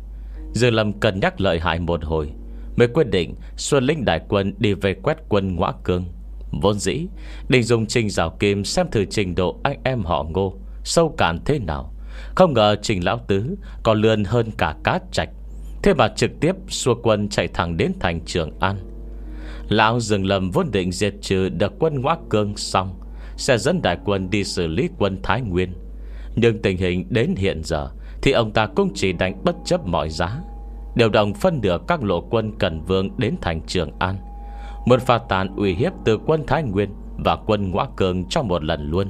Dương Lâm cân nhắc lợi hại một hồi, mới quyết định xuân lĩnh đại quân đi về quét quân Ngõa Cương. Vốn dĩ định dùng Trình Giảo Kim xem thử trình độ anh em họ Ngô sâu cạn thế nào. Không ngờ Trình lão tứ còn lươn hơn cả Cá Trạch, thế mà trực tiếp xua quân chạy thẳng đến thành Trường An. Lão Dương Lâm vốn định diệt trừ được quân Ngõa Cương xong sẽ dẫn đại quân đi xử lý quân Thái Nguyên. Nhưng tình hình đến hiện giờ thì ông ta cũng chỉ đành bất chấp mọi giá, điều động phân nửa các lộ quân Cần Vương đến thành Trường An, muốn phá tan uy hiếp từ quân Thái Nguyên và quân Ngõa Cương trong một lần luôn.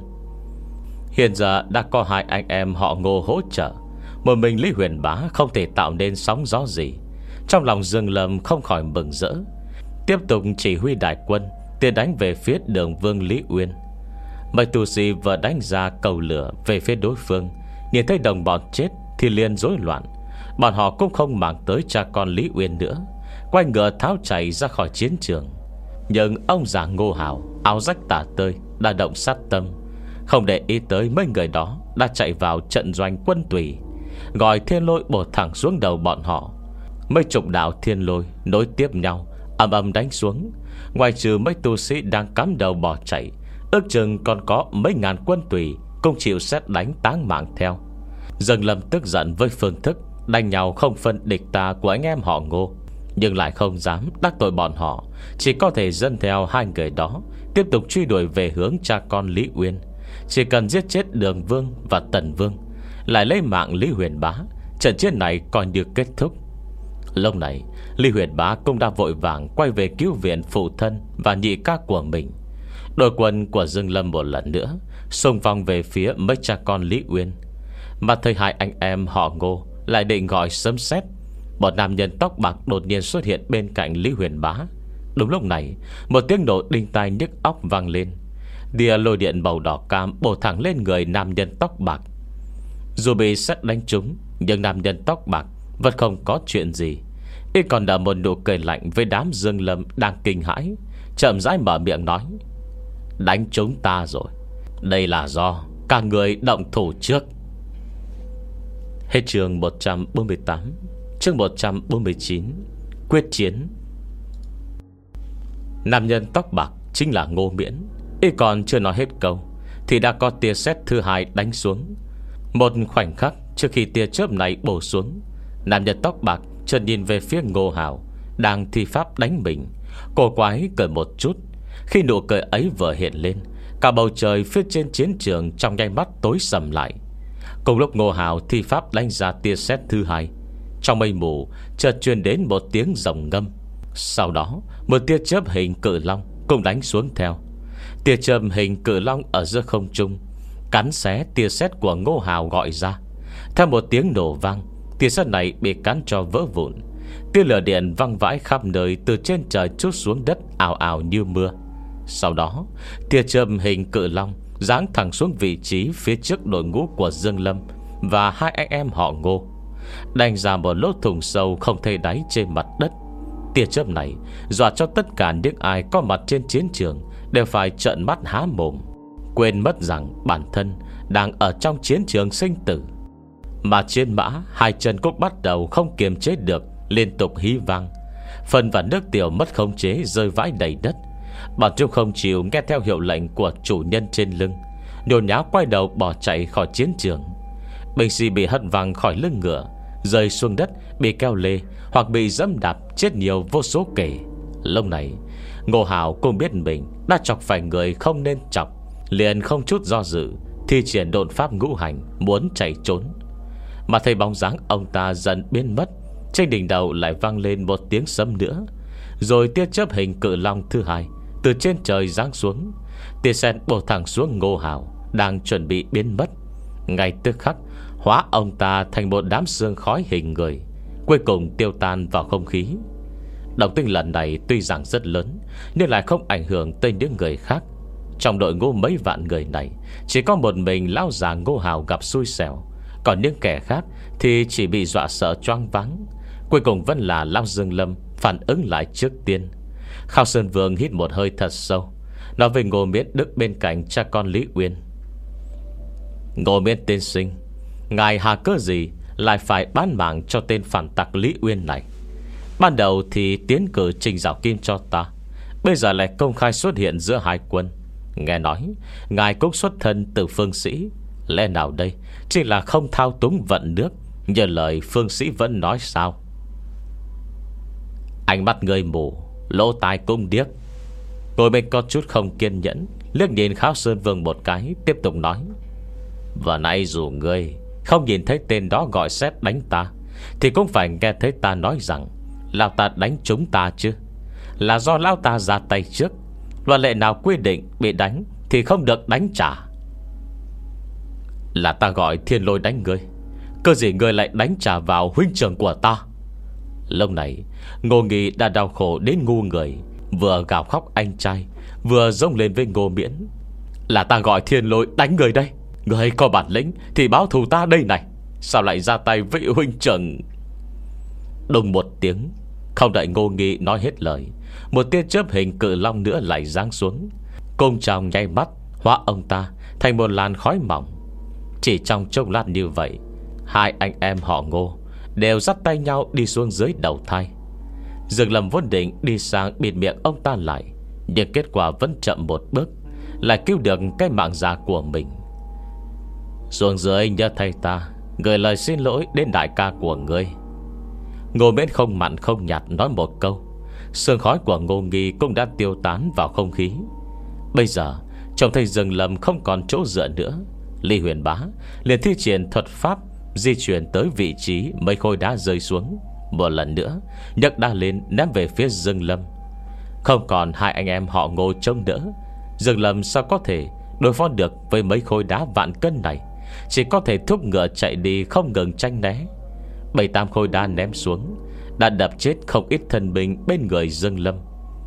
Hiện giờ đã có hai anh em họ Ngô hỗ trợ, một mình Lý Huyền Bá không thể tạo nên sóng gió gì. Trong lòng Dương Lâm không khỏi mừng rỡ, tiếp tục chỉ huy đại quân tiến đánh về phía Đường Vương Lý Uyên. Mấy tu sĩ vừa đánh ra cầu lửa về phía đối phương, nhìn thấy đồng bọn chết thì liền rối loạn. Bọn họ cũng không màng tới cha con Lý Uyên nữa, quay ngựa tháo chạy ra khỏi chiến trường. Nhưng ông già Ngô Hào áo rách tả tơi đã động sát tâm, không để ý tới mấy người đó đã chạy vào trận doanh quân Tùy, gọi thiên lôi bổ thẳng xuống đầu bọn họ. Mấy chục đạo thiên lôi nối tiếp nhau ầm ầm đánh xuống. Ngoài trừ mấy tu sĩ đang cắm đầu bỏ chạy, ước chừng còn có mấy ngàn quân Tùy cũng chịu xét đánh táng mạng theo. Dương Lâm tức giận với phương thức đánh nhau không phân địch ta của anh em họ Ngô, nhưng lại không dám đắc tội bọn họ, chỉ có thể dẫn theo hai người đó tiếp tục truy đuổi về hướng cha con Lý Uyên. Chỉ cần giết chết Đường Vương và Tần Vương, lại lấy mạng Lý Huyền Bá, trận chiến này coi như kết thúc. Lúc này Lý Huyền Bá cũng đã vội vàng quay về cứu viện phụ thân và nhị ca của mình. Đội quân của Dương Lâm một lần nữa xung phong về phía mấy cha con Lý Uyên. Mà thời hai anh em họ Ngô lại định gọi sấm sét. Một nam nhân tóc bạc đột nhiên xuất hiện bên cạnh Lý Huyền Bá. Đúng lúc này, một tiếng nổ đinh tai nhức óc vang lên. Đìa lôi điện màu đỏ cam bổ thẳng lên người nam nhân tóc bạc. Dù bị sét đánh trúng, nhưng nam nhân tóc bạc vẫn không có chuyện gì. Y còn đợi một nụ cười lạnh với đám Dương Lâm đang kinh hãi, chậm rãi mở miệng nói: đánh chúng ta rồi, đây là do cả người động thủ trước. Hết chương một trăm bốn mươi tám. Chương một trăm bốn mươi chín. Quyết chiến. Nam nhân tóc bạc chính là Ngô Miễn. Y còn chưa nói hết câu thì đã có tia sét thứ hai đánh xuống. Một khoảnh khắc trước khi tia chớp này bổ xuống, nam nhân tóc bạc chợt nhìn về phía Ngô Hào đang thi pháp đánh mình. Cô quái cười một chút. Khi nụ cười ấy vừa hiện lên, cả bầu trời phía trên chiến trường trong nháy mắt tối sầm lại. Cùng lúc Ngô Hào thi pháp đánh ra tia sét thứ hai, trong mây mù chợt truyền đến một tiếng rồng ngâm. Sau đó một tia chớp hình cự long cũng đánh xuống theo. Tia chớp hình cự long ở giữa không trung cắn xé tia sét của Ngô Hào gọi ra. Theo một tiếng nổ vang, tia sét này bị cắn cho vỡ vụn. Tia lửa điện văng vãi khắp nơi từ trên trời trút xuống đất ào ào như mưa. Sau đó tia chớp hình cự long giáng thẳng xuống vị trí phía trước đội ngũ của Dương Lâm và hai anh em họ Ngô, đánh ra một lỗ thủng sâu không thể đáy trên mặt đất. Tia chớp này dọa cho tất cả những ai có mặt trên chiến trường đều phải trợn mắt há mồm, quên mất rằng bản thân đang ở trong chiến trường sinh tử. Mà trên mã hai chân cũng bắt đầu không kiềm chế được, liên tục hí vang. Phần và nước tiểu mất khống chế rơi vãi đầy đất. Bọn chúng không chịu nghe theo hiệu lệnh của chủ nhân trên lưng, nhồi nháo quay đầu bỏ chạy khỏi chiến trường. Binh sĩ bị hất văng khỏi lưng ngựa, rơi xuống đất bị keo lê hoặc bị dẫm đạp, chết nhiều vô số kể. Lúc này Ngô Hào cũng biết mình đã chọc phải người không nên chọc, liền không chút do dự thi triển độn pháp ngũ hành muốn chạy trốn. Mà thấy bóng dáng ông ta dần biến mất, trên đỉnh đầu lại vang lên một tiếng sấm nữa. Rồi tia chớp hình cự long thứ hai từ trên trời giáng xuống. Tia sét bổ thẳng xuống Ngô Hào đang chuẩn bị biến mất. Ngay tức khắc hóa ông ta thành một đám sương khói hình người, cuối cùng tiêu tan vào không khí. Động tĩnh lần này tuy rằng rất lớn, nhưng lại không ảnh hưởng tới những người khác. Trong đội ngũ mấy vạn người này, chỉ có một mình lão già Ngô Hào gặp xui xẻo, còn những kẻ khác thì chỉ bị dọa sợ choáng váng. Cuối cùng vẫn là lão Dương Lâm phản ứng lại trước tiên. Khao Sơn Vương hít một hơi thật sâu, nói với Ngô Miễn đứng bên cạnh cha con Lý Uyên: Ngô Miễn tiên sinh, ngài hà cớ gì lại phải bán mạng cho tên phản tặc Lý Uyên này. Ban đầu thì tiến cử Trình Giảo Kim cho ta, bây giờ lại công khai xuất hiện giữa hai quân. Nghe nói ngài cũng xuất thân từ phương sĩ, lẽ nào đây chỉ là không thao túng vận nước như lời phương sĩ vẫn nói sao? Ánh mắt người mù, lỗ tai cũng điếc. Ngồi bên có chút không kiên nhẫn, liếc nhìn Kháo Sơn Vương một cái, tiếp tục nói: Vừa nãy dù ngươi không nhìn thấy tên đó gọi sét đánh ta, thì cũng phải nghe thấy ta nói rằng lão ta đánh chúng ta chứ. Là do lão ta ra tay trước, luật lệ nào quy định bị đánh thì không được đánh trả. Là ta gọi Thiên Lôi đánh ngươi, cơ gì ngươi lại đánh trả vào huynh trưởng của ta? Lúc này Ngô Nghi đã đau khổ đến ngu người, vừa gào khóc anh trai, vừa rống lên với Ngô Miễn: Là ta gọi Thiên Lôi đánh người đây. Người có bản lĩnh thì báo thù ta đây này, sao lại ra tay với huynh trưởng? Đùng một tiếng, không đợi Ngô Nghi nói hết lời, một tia chớp hình cự long nữa lại giáng xuống, cùng trong nháy mắt hóa ông ta thành một làn khói mỏng. Chỉ trong chốc lát như vậy, hai anh em họ Ngô đều dắt tay nhau đi xuống dưới đầu thai. Dương Lâm vốn định đi sang bịt miệng ông ta lại, nhưng kết quả vẫn chậm một bước, lại cứu được cái mạng già của mình. Xuống dưới nhớ thay ta gửi lời xin lỗi đến đại ca của ngươi. Ngô Miễn không mặn không nhạt nói một câu. Sương khói của Ngô Nghi cũng đã tiêu tán vào không khí. Bây giờ trông thấy Dương Lâm không còn chỗ dựa nữa, Lý Huyền Bá liền thi triển thuật pháp, di chuyển tới vị trí mấy khối đá rơi xuống, một lần nữa nhấc đá lên ném về phía Dương Lâm. Không còn hai anh em họ Ngô trông đỡ, Dương Lâm sao có thể đối phó được với mấy khối đá vạn cân này? Chỉ có thể thúc ngựa chạy đi, không ngừng tranh né. Bảy tám khối đá ném xuống đã đập chết không ít thân binh bên người Dương Lâm.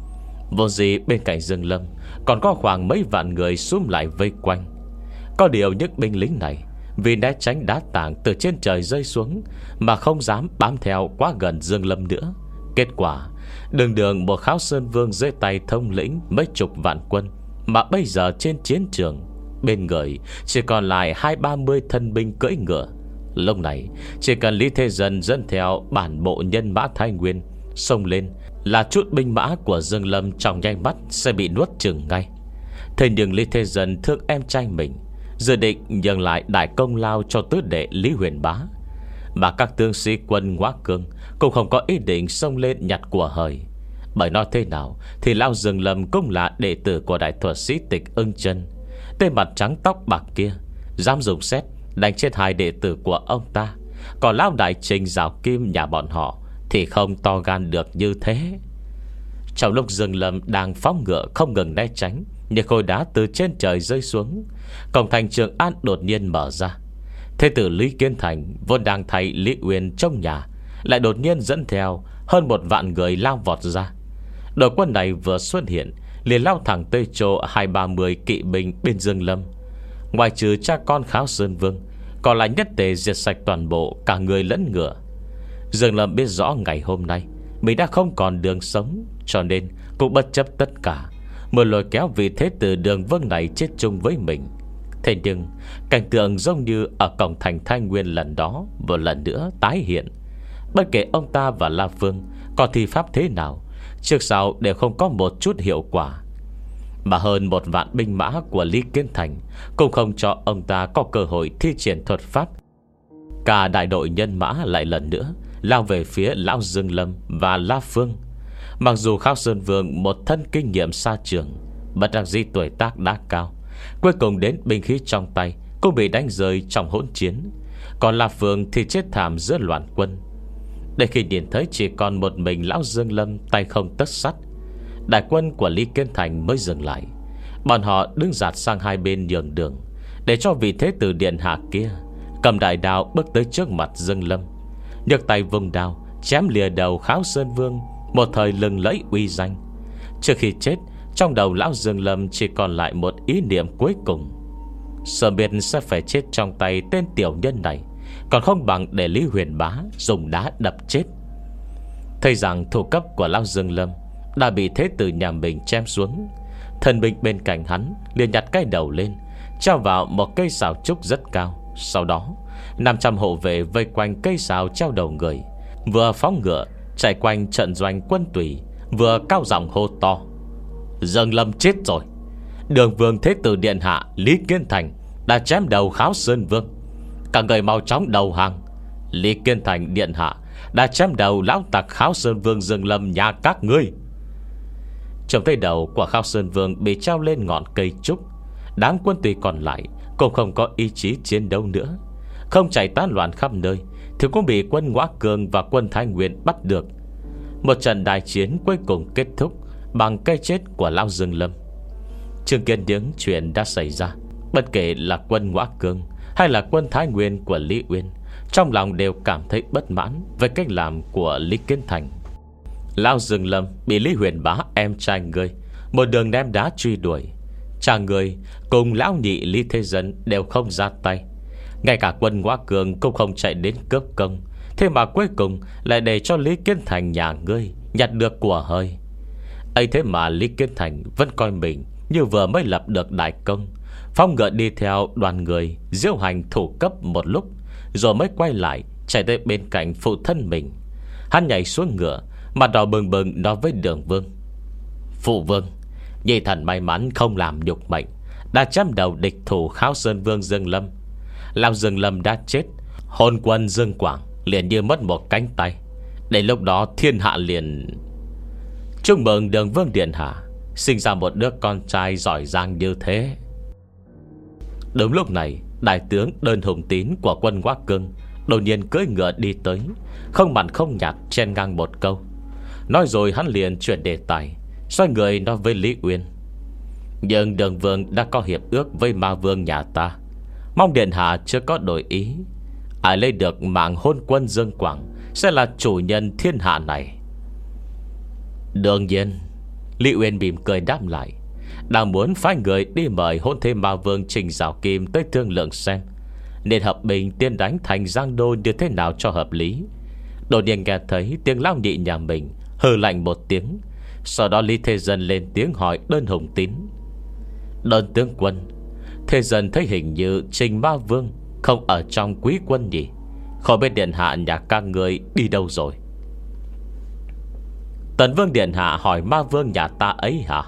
Vô gì bên cạnh Dương Lâm còn có khoảng mấy vạn người xúm lại vây quanh. Có điều những binh lính này vì né tránh đá tảng từ trên trời rơi xuống mà không dám bám theo quá gần Dương Lâm nữa. Kết quả đường đường một Kháo Sơn Vương dưới tay thống lĩnh mấy chục vạn quân, mà bây giờ trên chiến trường bên người chỉ còn lại hai ba mươi thân binh cưỡi ngựa. Lúc này chỉ cần Lý Thế Dân dẫn theo bản bộ nhân mã Thái Nguyên xông lên là chút binh mã của Dương Lâm trong nháy mắt sẽ bị nuốt chửng ngay. Thế nhưng Lý Thế Dân thương em trai mình, dự định nhường lại đại công lao cho tứ đệ Lý Huyền Bá. Mà các tướng sĩ quân Ngoá Cương cũng không có ý định xông lên nhặt của hời. Bởi nói thế nào thì lão Dương Lâm cũng là đệ tử của đại thuật sĩ Tịch Ưng Chân. Tên mặt trắng tóc bạc kia dám dùng sét đánh chết hai đệ tử của ông ta, còn lão đại Trình Giảo Kim nhà bọn họ thì không to gan được như thế. Trong lúc Dương Lâm đang phóng ngựa không ngừng né tránh, những khối đá từ trên trời rơi xuống, cổng thành Trường An đột nhiên mở ra. Thế tử Lý Kiến Thành vốn đang thay Lý Uyên trong nhà, lại đột nhiên dẫn theo hơn một vạn người lao vọt ra. Đội quân này vừa xuất hiện liền lao thẳng tới chỗ hai ba mươi kỵ binh bên Dương Lâm. Ngoài trừ cha con Kháo Sơn Vương, còn lại nhất tề diệt sạch toàn bộ cả người lẫn ngựa. Dương Lâm biết rõ ngày hôm nay mình đã không còn đường sống, cho nên cũng bất chấp tất cả một lôi kéo vị thế tử Đường Vương này chết chung với mình. Thế nhưng cảnh tượng giống như ở cổng thành Thái Nguyên lần đó một lần nữa tái hiện. Bất kể ông ta và La Phương có thi pháp thế nào, trước sau đều không có một chút hiệu quả. Mà hơn một vạn binh mã của Lý Kiến Thành cũng không cho ông ta có cơ hội thi triển thuật pháp. Cả đại đội nhân mã lại lần nữa lao về phía lão Dương Lâm và La Phương. Mặc dù Kháo Sơn Vương một thân kinh nghiệm xa trường, bất đắc dĩ tuổi tác đã cao, cuối cùng đến binh khí trong tay cũng bị đánh rơi trong hỗn chiến. Còn La Phương thì chết thảm giữa loạn quân. Để khi nhìn thấy chỉ còn một mình lão Dương Lâm tay không tất sắt, đại quân của Lý Kiến Thành mới dừng lại. Bọn họ đứng dạt sang hai bên nhường đường, để cho vị thế tử điện hạ kia cầm đại đao bước tới trước mặt Dương Lâm, nhấc tay vung đao chém lìa đầu Kháo Sơn Vương, một thời lừng lẫy uy danh. Trước khi chết, trong đầu lão Dương Lâm chỉ còn lại một ý niệm cuối cùng: sợ biết sẽ phải chết trong tay tên tiểu nhân này, còn không bằng để Lý Huyền Bá dùng đá đập chết. Thấy rằng thủ cấp của lão Dương Lâm đã bị thế tử nhà mình chém xuống, thần binh bên cạnh hắn liền nhặt cái đầu lên, treo vào một cây sào trúc rất cao. Sau đó năm trăm hộ vệ vây quanh cây sào treo đầu người, vừa phóng ngựa chạy quanh trận doanh quân tùy, vừa cao giọng hô to: Dương Lâm chết rồi. Đường Vương Thế Tử điện hạ Lý Kiên Thành đã chém đầu Kháo Sơn Vương. Cả người mau chóng đầu hàng. Lý Kiên Thành điện hạ đã chém đầu lão tặc Kháo Sơn Vương Dương Lâm nhà các ngươi. Trông thấy đầu của Kháo Sơn Vương bị treo lên ngọn cây trúc, đám quân tùy còn lại cũng không có ý chí chiến đấu nữa, không chạy tán loạn khắp nơi, thì cũng bị quân Ngõa Cương và quân Thái Nguyên bắt được. Một trận đại chiến cuối cùng kết thúc bằng cái chết của lão Dương Lâm. Chứng kiến những chuyện đã xảy ra, bất kể là quân Ngõa Cương hay là quân Thái Nguyên của Lý Uyên, trong lòng đều cảm thấy bất mãn với cách làm của Lý Kiến Thành. Lão Dương Lâm bị Lý Huyền Bá em trai người một đường đem đá truy đuổi. Cha người cùng lão nhị Lý Thế Dân đều không ra tay, ngay cả quân Ngõa Cương cũng không chạy đến cướp công. Thế mà cuối cùng lại để cho Lý Kiến Thành nhà ngươi nhặt được của hơi. ấy thế mà Lý Kiến Thành vẫn coi mình như vừa mới lập được đại công, phong ngựa đi theo đoàn người diễu hành thủ cấp một lúc, rồi mới quay lại chạy tới bên cạnh phụ thân mình. Hắn nhảy xuống ngựa, mặt đỏ bừng bừng nói với Đường Vương: Phụ Vương, nhi thần may mắn không làm nhục mệnh, đã chém đầu địch thủ Kháo Sơn Vương Dương Lâm. Lão Dương Lâm đã chết, hồn quân Dương Quảng liền như mất một cánh tay. Đến lúc đó thiên hạ liền... Chúc mừng Đường Vương điện hạ sinh ra một đứa con trai giỏi giang như thế. Đúng lúc này, đại tướng Đơn Hùng Tín của quân Ngõa Cương đột nhiên cưỡi ngựa đi tới, không mặn không nhạt chen ngang một câu. Nói rồi hắn liền chuyển đề tài, xoay người nói với Lý Uyên: Nhưng Đường Vương đã có hiệp ước với Ma Vương nhà ta, mong điện hạ chưa có đổi ý. Ai lấy được mạng hôn quân Dương Quảng sẽ là chủ nhân thiên hạ này. Đương nhiên, Lý Uyên mỉm cười đáp lại, đang muốn phái người đi mời hôn thê Ma Vương Trình Giảo Kim tới thương lượng xem nên hợp bình tiên đánh thành Giang Đô như thế nào cho hợp lý. Đột nhiên nghe thấy tiếng lão nhị nhà mình hừ lạnh một tiếng. Sau đó Lý Thế Dân lên tiếng hỏi Đơn Hùng Tín: Đơn tướng quân, Thế Dân thấy hình như Trình Ma Vương không ở trong quý quân nhỉ? Không biết điện hạ nhà các người đi đâu rồi? Tần Vương điện hạ hỏi Ma Vương nhà ta ấy hả?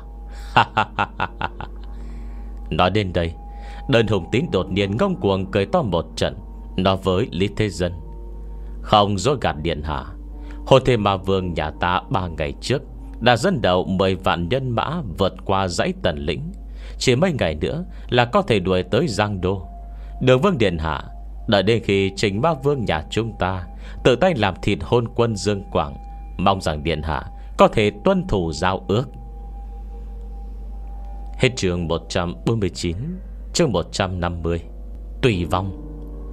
Nói đến đây, Đơn Hùng Tín đột nhiên ngông cuồng cười to một trận, nói với Lý Thế Dân: Không dối gạt điện hạ, hôn thê Ma Vương nhà ta ba ngày trước đã dẫn đầu mười vạn nhân mã vượt qua dãy Tần Lĩnh. Chỉ mấy ngày nữa là có thể đuổi tới Giang Đô. Đường Vương điện hạ, đợi đến khi Trình Ma Vương nhà chúng ta tự tay làm thịt hôn quân Dương Quảng, mong rằng điện hạ có thể tuân thủ giao ước. Hết chương một trăm bốn mươi chín. Chương một trăm năm mươi. Tùy vong.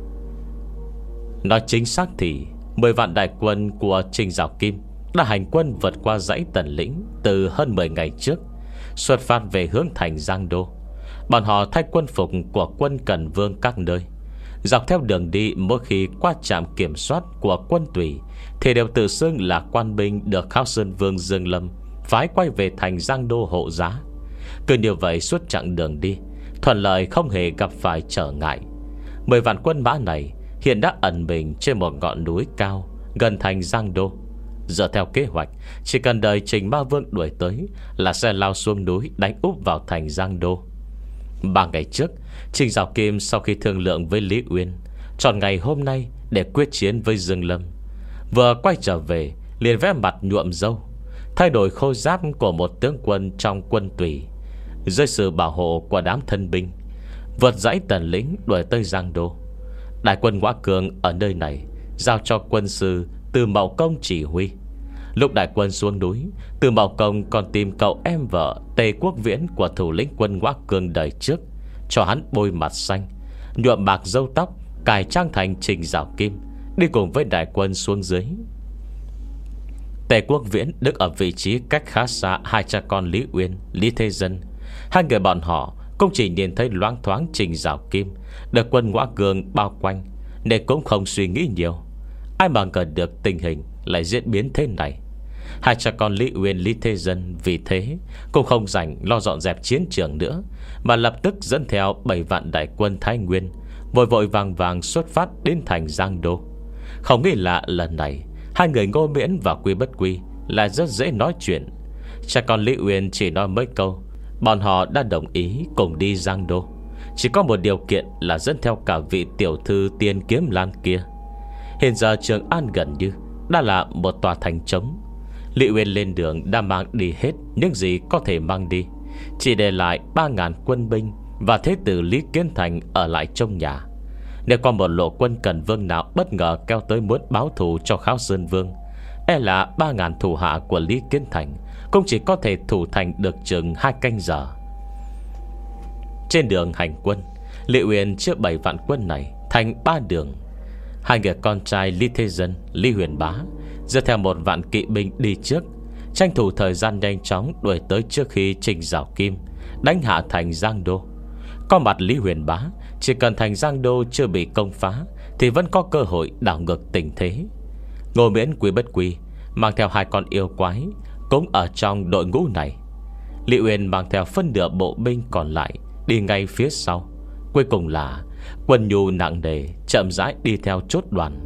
Nói chính xác thì mười vạn đại quân của Trình Giảo Kim đã hành quân vượt qua dãy Tần Lĩnh từ hơn mười ngày trước, xuất phát về hướng thành Giang Đô. Bọn họ thay quân phục của quân Cần Vương các nơi. Dọc theo đường đi, mỗi khi qua trạm kiểm soát của quân tùy thì đều tự xưng là quan binh được Kháo Sơn Vương Dương Lâm phái quay về thành Giang Đô hộ giá. Cứ như vậy suốt chặng đường đi, thuận lợi không hề gặp phải trở ngại. Mười vạn quân mã này hiện đã ẩn mình trên một ngọn núi cao gần thành Giang Đô. Dựa theo kế hoạch, chỉ cần đợi Trình Ma Vương đuổi tới là sẽ lao xuống núi đánh úp vào thành Giang Đô. Ba ngày trước, Trình Giảo Kim sau khi thương lượng với Lý Uyên, chọn ngày hôm nay để quyết chiến với Dương Lâm. Vừa quay trở về, liền vẽ mặt nhuộm râu, thay đổi khôi giáp của một tướng quân trong quân tùy, dưới sự bảo hộ của đám thân binh, vượt dãy Tần Lĩnh đuổi tới Giang Đô. Đại quân Ngõa Cương ở nơi này giao cho quân sư Từ Mậu Công chỉ huy. Lúc đại quân xuống núi, Từ Mậu Công còn tìm cậu em vợ Tề Quốc Viễn của thủ lĩnh quân Ngõa Cương đời trước, cho hắn bôi mặt xanh, nhuộm bạc râu tóc, cải trang thành Trình Giảo Kim, đi cùng với đại quân xuống dưới. Tề Quốc Viễn đứng ở vị trí cách khá xa hai cha con Lý Uyên, Lý Thế Dân. Hai người bọn họ cũng chỉ nhìn thấy loáng thoáng Trình Giảo Kim được quân Ngõa Cương bao quanh, nên cũng không suy nghĩ nhiều. Ai mà ngờ được tình hình lại diễn biến thế này. Hai cha con Lý Uyên, Lý Thế Dân vì thế cũng không rảnh lo dọn dẹp chiến trường nữa, mà lập tức dẫn theo bảy vạn đại quân Thái Nguyên vội vội vàng vàng xuất phát đến thành Giang Đô. Không nghĩ là lần này hai người Ngô Miễn và Quy Bất Quy lại rất dễ nói chuyện. Cha con Lý Uyên chỉ nói mấy câu, bọn họ đã đồng ý cùng đi Giang Đô. Chỉ có một điều kiện là dẫn theo cả vị tiểu thư Tiên Kiếm Lan kia. Hiện giờ Trường An gần như đã là một tòa thành trống. Lý Uyên lên đường đã mang đi hết những gì có thể mang đi, chỉ để lại ba ngàn quân binh và thế tử Lý Kiến Thành ở lại trong nhà. Nếu có một lộ quân Cần Vương nào bất ngờ kéo tới muốn báo thù cho Kháo Sơn Vương, e là ba ngàn thủ hạ của Lý Kiến Thành cũng chỉ có thể thủ thành được chừng hai canh giờ. Trên đường hành quân, Lý Uyên chia bảy vạn quân này thành ba đường. Hai người con trai Lý Thế Dân, Lý Huyền Bá dẫn theo một vạn kỵ binh đi trước, tranh thủ thời gian nhanh chóng đuổi tới trước khi Trình Giảo Kim đánh hạ thành Giang Đô. Có mặt Lý Huyền Bá, chỉ cần thành Giang Đô chưa bị công phá thì vẫn có cơ hội đảo ngược tình thế. Ngô Miễn, Quy Bất Quy mang theo hai con yêu quái cũng ở trong đội ngũ này. Lý Uyên mang theo phân nửa bộ binh còn lại đi ngay phía sau. Cuối cùng là quân nhu nặng nề chậm rãi đi theo chốt đoàn.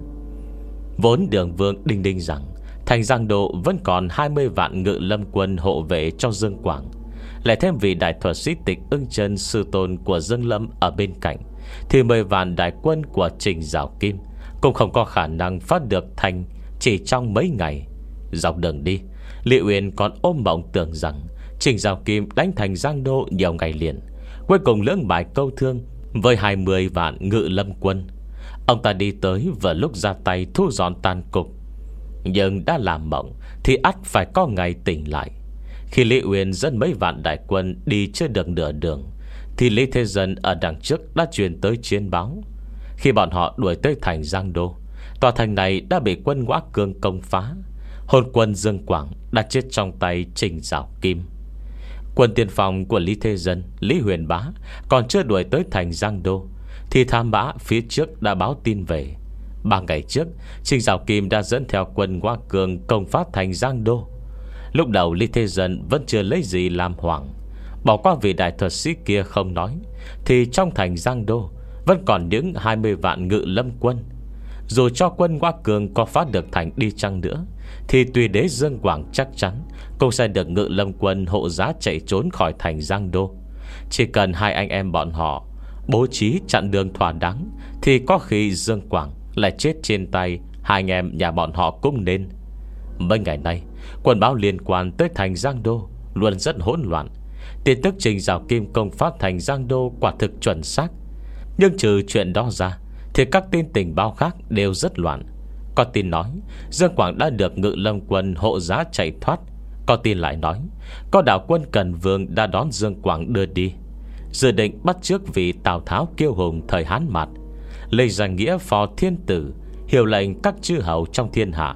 Vốn Đường Vương đinh đinh rằng thành Giang Đô vẫn còn hai mươi vạn ngự lâm quân hộ vệ cho Dương Quảng, lại thêm vị đại thuật sĩ Tịch Ưng Chân sư tôn của Dương Lâm ở bên cạnh, thì mười vạn đại quân của Trình Giảo Kim cũng không có khả năng phát được thành chỉ trong mấy ngày. Dọc đường đi, Lý Uyên còn ôm mộng tưởng rằng Trình Giảo Kim đánh thành Giang Đô nhiều ngày liền, cuối cùng lưỡng bại câu thương với hai mươi vạn ngự lâm quân. Ông ta đi tới vừa lúc ra tay thu dọn tàn cục, nhưng đã làm mộng thì ắt phải có ngày tỉnh lại. Khi Lý Uyên dẫn mấy vạn đại quân đi chưa được nửa đường, thì Lý Thế Dân ở đằng trước đã truyền tới chiến báo. Khi bọn họ đuổi tới thành Giang Đô, tòa thành này đã bị quân Ngõa Cương công phá. Hồn quân Dương Quảng đã chết trong tay Trình Giảo Kim. Quân tiên phong của Lý Thế Dân, Lý Huyền Bá còn chưa đuổi tới thành Giang Đô, thì thám mã phía trước đã báo tin về. Ba ngày trước, Trình Giảo Kim đã dẫn theo quân Ngõa Cương công phá thành Giang Đô. Lúc đầu Lý Thế Dân vẫn chưa lấy gì làm hoảng. Bỏ qua vị đại thuật sĩ kia không nói, thì trong thành Giang Đô vẫn còn những hai mươi vạn ngự lâm quân. Dù cho quân Ngõa Cương có phá được thành đi chăng nữa, thì tùy đế Dương Quảng chắc chắn cũng sẽ được ngự lâm quân hộ giá chạy trốn khỏi thành Giang Đô. Chỉ cần hai anh em bọn họ bố trí chặn đường thỏa đáng, thì có khi Dương Quảng lại chết trên tay hai anh em nhà bọn họ cũng nên. Mấy ngày nay, quần báo liên quan tới thành Giang Đô luôn rất hỗn loạn. Tin tức Trình Giảo Kim công phát thành Giang Đô quả thực chuẩn xác, nhưng trừ chuyện đó ra thì các tin tình báo khác đều rất loạn. Có tin nói Dương Quảng đã được ngự lâm quân hộ giá chạy thoát. Có tin lại nói có đạo quân Cần Vương đã đón Dương Quảng đưa đi, dự định bắt chước vị Tào Tháo kiêu hùng thời Hán Mạt, lấy danh nghĩa phò thiên tử, hiệu lệnh các chư hầu trong thiên hạ.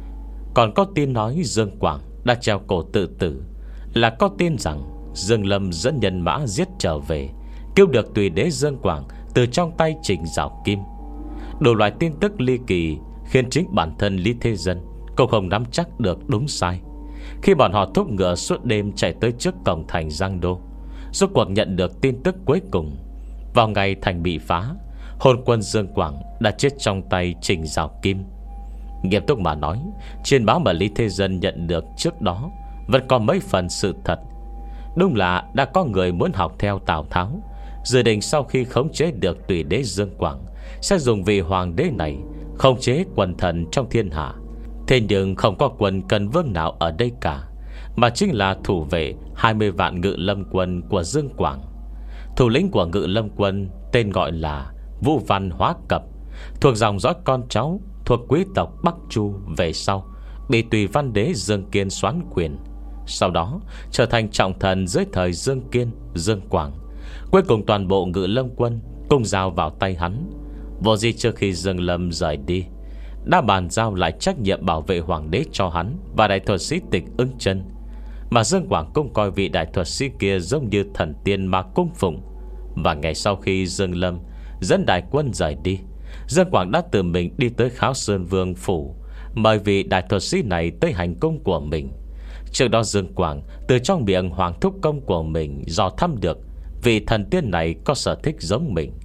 Còn có tin nói Dương Quảng đã treo cổ tự tử. Là có tin rằng Dương Lâm dẫn nhân mã giết trở về, cứu được tùy đế Dương Quảng từ trong tay Trình Giảo Kim. Đủ loại tin tức ly kỳ khiến chính bản thân Lý Thế Dân cũng không nắm chắc được đúng sai. Khi bọn họ thúc ngựa suốt đêm chạy tới trước cổng thành Giang Đô, rốt cuộc nhận được tin tức cuối cùng. Vào ngày thành bị phá, hồn quân Dương Quảng đã chết trong tay Trình Giảo Kim. Nghiêm túc mà nói, trên báo mà Lý Thế Dân nhận được trước đó vẫn có mấy phần sự thật. Đúng là đã có người muốn học theo Tào Tháo, dự định sau khi khống chế được tùy đế Dương Quảng sẽ dùng vị hoàng đế này khống chế quần thần trong thiên hạ. Thế nhưng không có quân Cần Vương nào ở đây cả, mà chính là thủ vệ hai mươi vạn ngự lâm quân của Dương Quảng. Thủ lĩnh của ngự lâm quân tên gọi là Vũ Văn Hóa Cập, thuộc dòng dõi con cháu thuộc quý tộc Bắc Chu, về sau bị tùy văn đế Dương Kiên soán quyền, sau đó trở thành trọng thần dưới thời Dương Kiên, Dương Quảng. Cuối cùng toàn bộ ngự lâm quân cùng giao vào tay hắn. Vô gì trước khi Dương Lâm rời đi đã bàn giao lại trách nhiệm bảo vệ hoàng đế cho hắn và đại thuật sĩ Tịch Ưng Chân, mà Dương Quảng cũng coi vị đại thuật sĩ kia giống như thần tiên mà cung phụng. Và ngày sau khi Dương Lâm dẫn đại quân rời đi, Dương Quảng đã tự mình đi tới Kháo Sơn Vương phủ, mời vị đại thuật sĩ này tới hành cung của mình. Trước đó Dương Quảng từ trong miệng hoàng thúc công của mình dò thăm được vị thần tiên này có sở thích giống mình,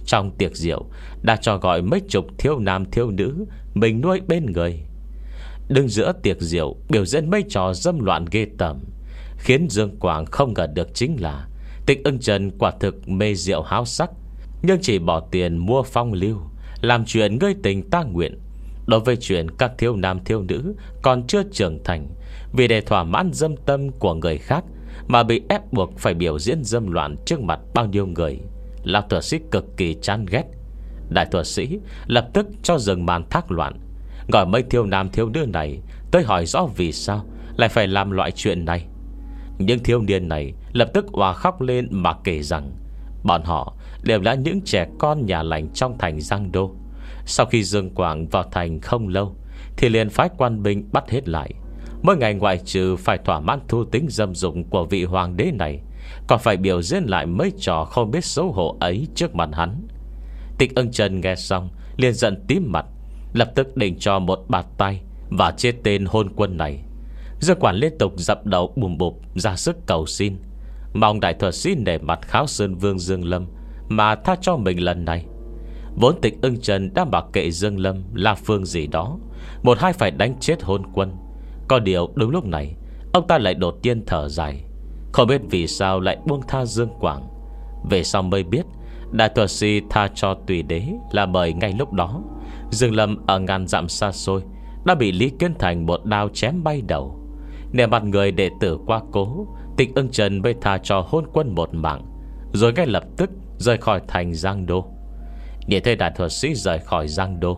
Trong tiệc rượu đã cho gọi mấy chục thiếu nam thiếu nữ mình nuôi bên người. Đứng giữa tiệc rượu biểu diễn mấy trò dâm loạn ghê tởm, khiến Dương Quảng không ngờ được chính là Tịch Ưng Trần quả thực mê rượu háo sắc, nhưng chỉ bỏ tiền mua phong lưu, làm chuyện ngươi tình ta nguyện. Đối với chuyện các thiếu nam thiếu nữ còn chưa trưởng thành, vì để thỏa mãn dâm tâm của người khác mà bị ép buộc phải biểu diễn dâm loạn trước mặt bao nhiêu người, lão thuật sĩ cực kỳ chán ghét. Đại thuật sĩ lập tức cho dừng màn thác loạn, gọi mấy thiếu nam thiếu nữ này tới hỏi rõ vì sao lại phải làm loại chuyện này. Những thiếu niên này lập tức òa khóc lên mà kể rằng bọn họ đều là những trẻ con nhà lành trong thành Giang Đô. Sau khi Dương Quảng vào thành không lâu thì liền phái quan binh bắt hết lại. Mỗi ngày ngoại trừ phải thỏa mãn thú tính dâm dục của vị hoàng đế này, còn phải biểu diễn lại mấy trò không biết xấu hổ ấy trước mặt hắn. Tịch Ưng Trần nghe xong liền giận tím mặt, lập tức định cho một bạt tay và chết tên hôn quân này. Dương Quảng liên tục dập đầu bùm bụp ra sức cầu xin, mong đại thuật sĩ nể mặt Kháo Sơn Vương Dương Lâm mà tha cho mình lần này. Vốn Tịch Ưng Trần đã mặc kệ Dương Lâm là phương gì đó, một hai phải đánh chết hôn quân. Có điều đúng lúc này ông ta lại đột nhiên thở dài, không biết vì sao lại buông tha Dương Quảng. Về sau mới biết đại thuật sĩ tha cho tùy đế là bởi ngay lúc đó Dương Lâm ở ngàn dặm xa xôi đã bị Lý Kiến Thành một đao chém bay đầu. Nể mặt người đệ tử qua cố, Tịch Ưng Trần mới tha cho hôn quân một mạng, rồi ngay lập tức rời khỏi thành Giang Đô. Nhìn thấy đại thuật sĩ rời khỏi Giang Đô,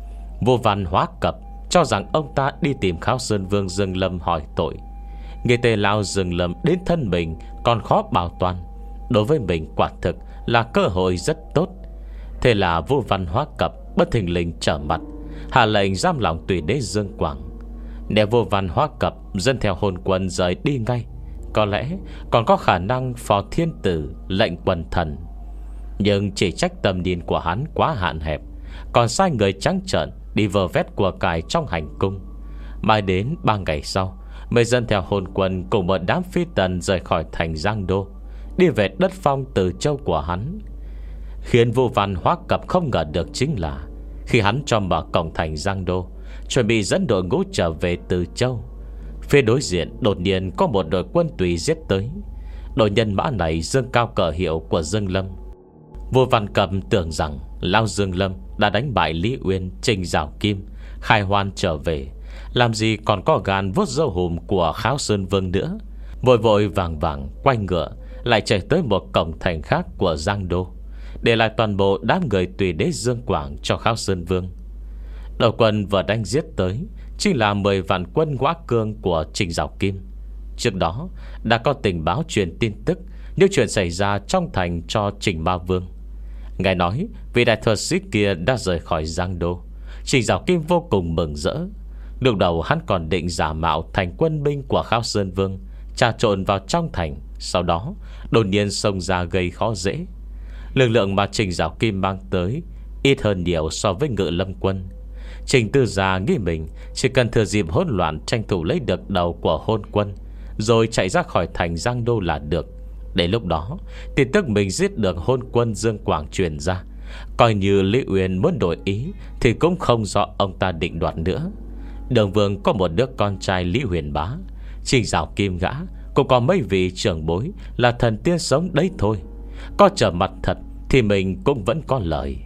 Vô Văn Hóa Cập cho rằng ông ta đi tìm Kháo Sơn Vương Dương Lâm hỏi tội. Nghe tề lao Dương Lâm đến thân mình còn khó bảo toàn, đối với mình quả thực là cơ hội rất tốt. Thế là Vô Văn Hóa Cập bất thình lình trở mặt, hạ lệnh giam lòng tùy đế Dương Quảng. Nếu Vô Văn Hóa Cập dân theo hôn quân rời đi ngay, có lẽ còn có khả năng phò thiên tử lệnh quần thần. Nhưng chỉ trách tầm nhìn của hắn quá hạn hẹp, còn sai người trắng trợn đi vơ vét của cải trong hành cung. Mãi đến ba ngày sau mới dân theo hôn quân cùng một đám phi tần rời khỏi thành Giang Đô, đi về đất phong Từ Châu của hắn. Khiến Vô Văn Hóa Cập không ngờ được chính là khi hắn cho mở cổng thành Giang Đô, chuẩn bị dẫn đội ngũ trở về Từ Châu, phía đối diện đột nhiên có một đội quân tùy giết tới. Đội nhân mã này dương cao cờ hiệu của Dương Lâm. Vô Văn Cầm tưởng rằng Lao Dương Lâm đã đánh bại Lý Uyên, Trình Giảo Kim, khai hoan trở về, làm gì còn có gan vuốt râu hùm của Kháo Sơn Vương nữa. Vội vội vàng vàng quay ngựa lại chạy tới một cổng thành khác của Giang Đô, để lại toàn bộ đám người tùy đế Dương Quảng cho Kháo Sơn Vương. Đầu quân vừa đánh giết tới chính là mười vạn quân Ngõa Cương của Trình Giảo Kim. Trước đó đã có tình báo truyền tin tức những chuyện xảy ra trong thành cho Trình Ma Vương. Ngài nói vị đại thuật sĩ kia đã rời khỏi Giang Đô. Trình Giảo Kim vô cùng mừng rỡ. Lúc đầu hắn còn định giả mạo thành quân binh của Kháo Sơn Vương, trà trộn vào trong thành, sau đó đột nhiên xông ra gây khó dễ. Lực lượng mà Trình Giảo Kim mang tới ít hơn nhiều so với Ngự Lâm quân. Trình Tư Gia nghĩ mình chỉ cần thừa dịp hỗn loạn tranh thủ lấy được đầu của hôn quân, rồi chạy ra khỏi thành Giang Đô là được. Đến lúc đó tin tức mình giết được hôn quân Dương Quảng truyền ra, coi như Lý Uyên muốn đổi ý thì cũng không do ông ta định đoạt nữa. Đường Vương có một đứa con trai Lý Huyền Bá, Trình Giảo Kim gã cũng có mấy vị trưởng bối là thần tiên sống đấy thôi. Có trở mặt thật thì mình cũng vẫn có lời.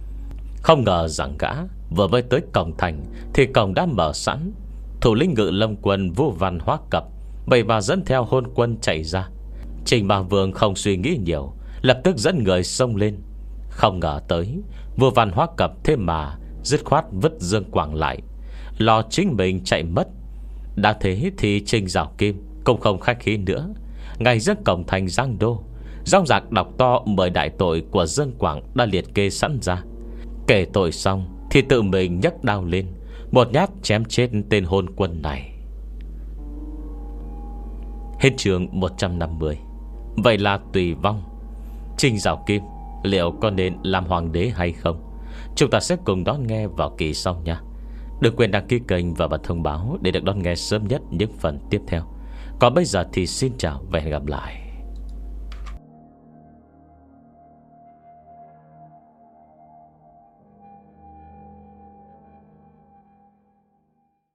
Không ngờ rằng gã vừa mới tới cổng thành thì cổng đã mở sẵn. Thủ lĩnh Ngự Lâm quân Vô Văn Hóa Cập bày và dẫn theo hôn quân chạy ra. Trình Ma Vương không suy nghĩ nhiều, lập tức dẫn người xông lên. Không ngờ tới Vô Văn Hóa Cập thế mà dứt khoát vứt Dương Quảng lại, lo chính mình chạy mất. Đã thế thì Trình Giảo Kim cũng không khách khí nữa, ngay trước cổng thành Giang Đô rong rạc đọc to mời đại tội của Dương Quảng đã liệt kê sẵn ra. Kể tội xong thì tự mình nhấc đao lên, một nhát chém chết tên hôn quân này. Hết chương một trăm năm mươi. Vậy là tùy vong. Trình Giảo Kim liệu có nên làm hoàng đế hay không? Chúng ta sẽ cùng đón nghe vào kỳ sau nha. Đừng quên đăng ký kênh và bật thông báo để được đón nghe sớm nhất những phần tiếp theo. Còn bây giờ thì xin chào và hẹn gặp lại.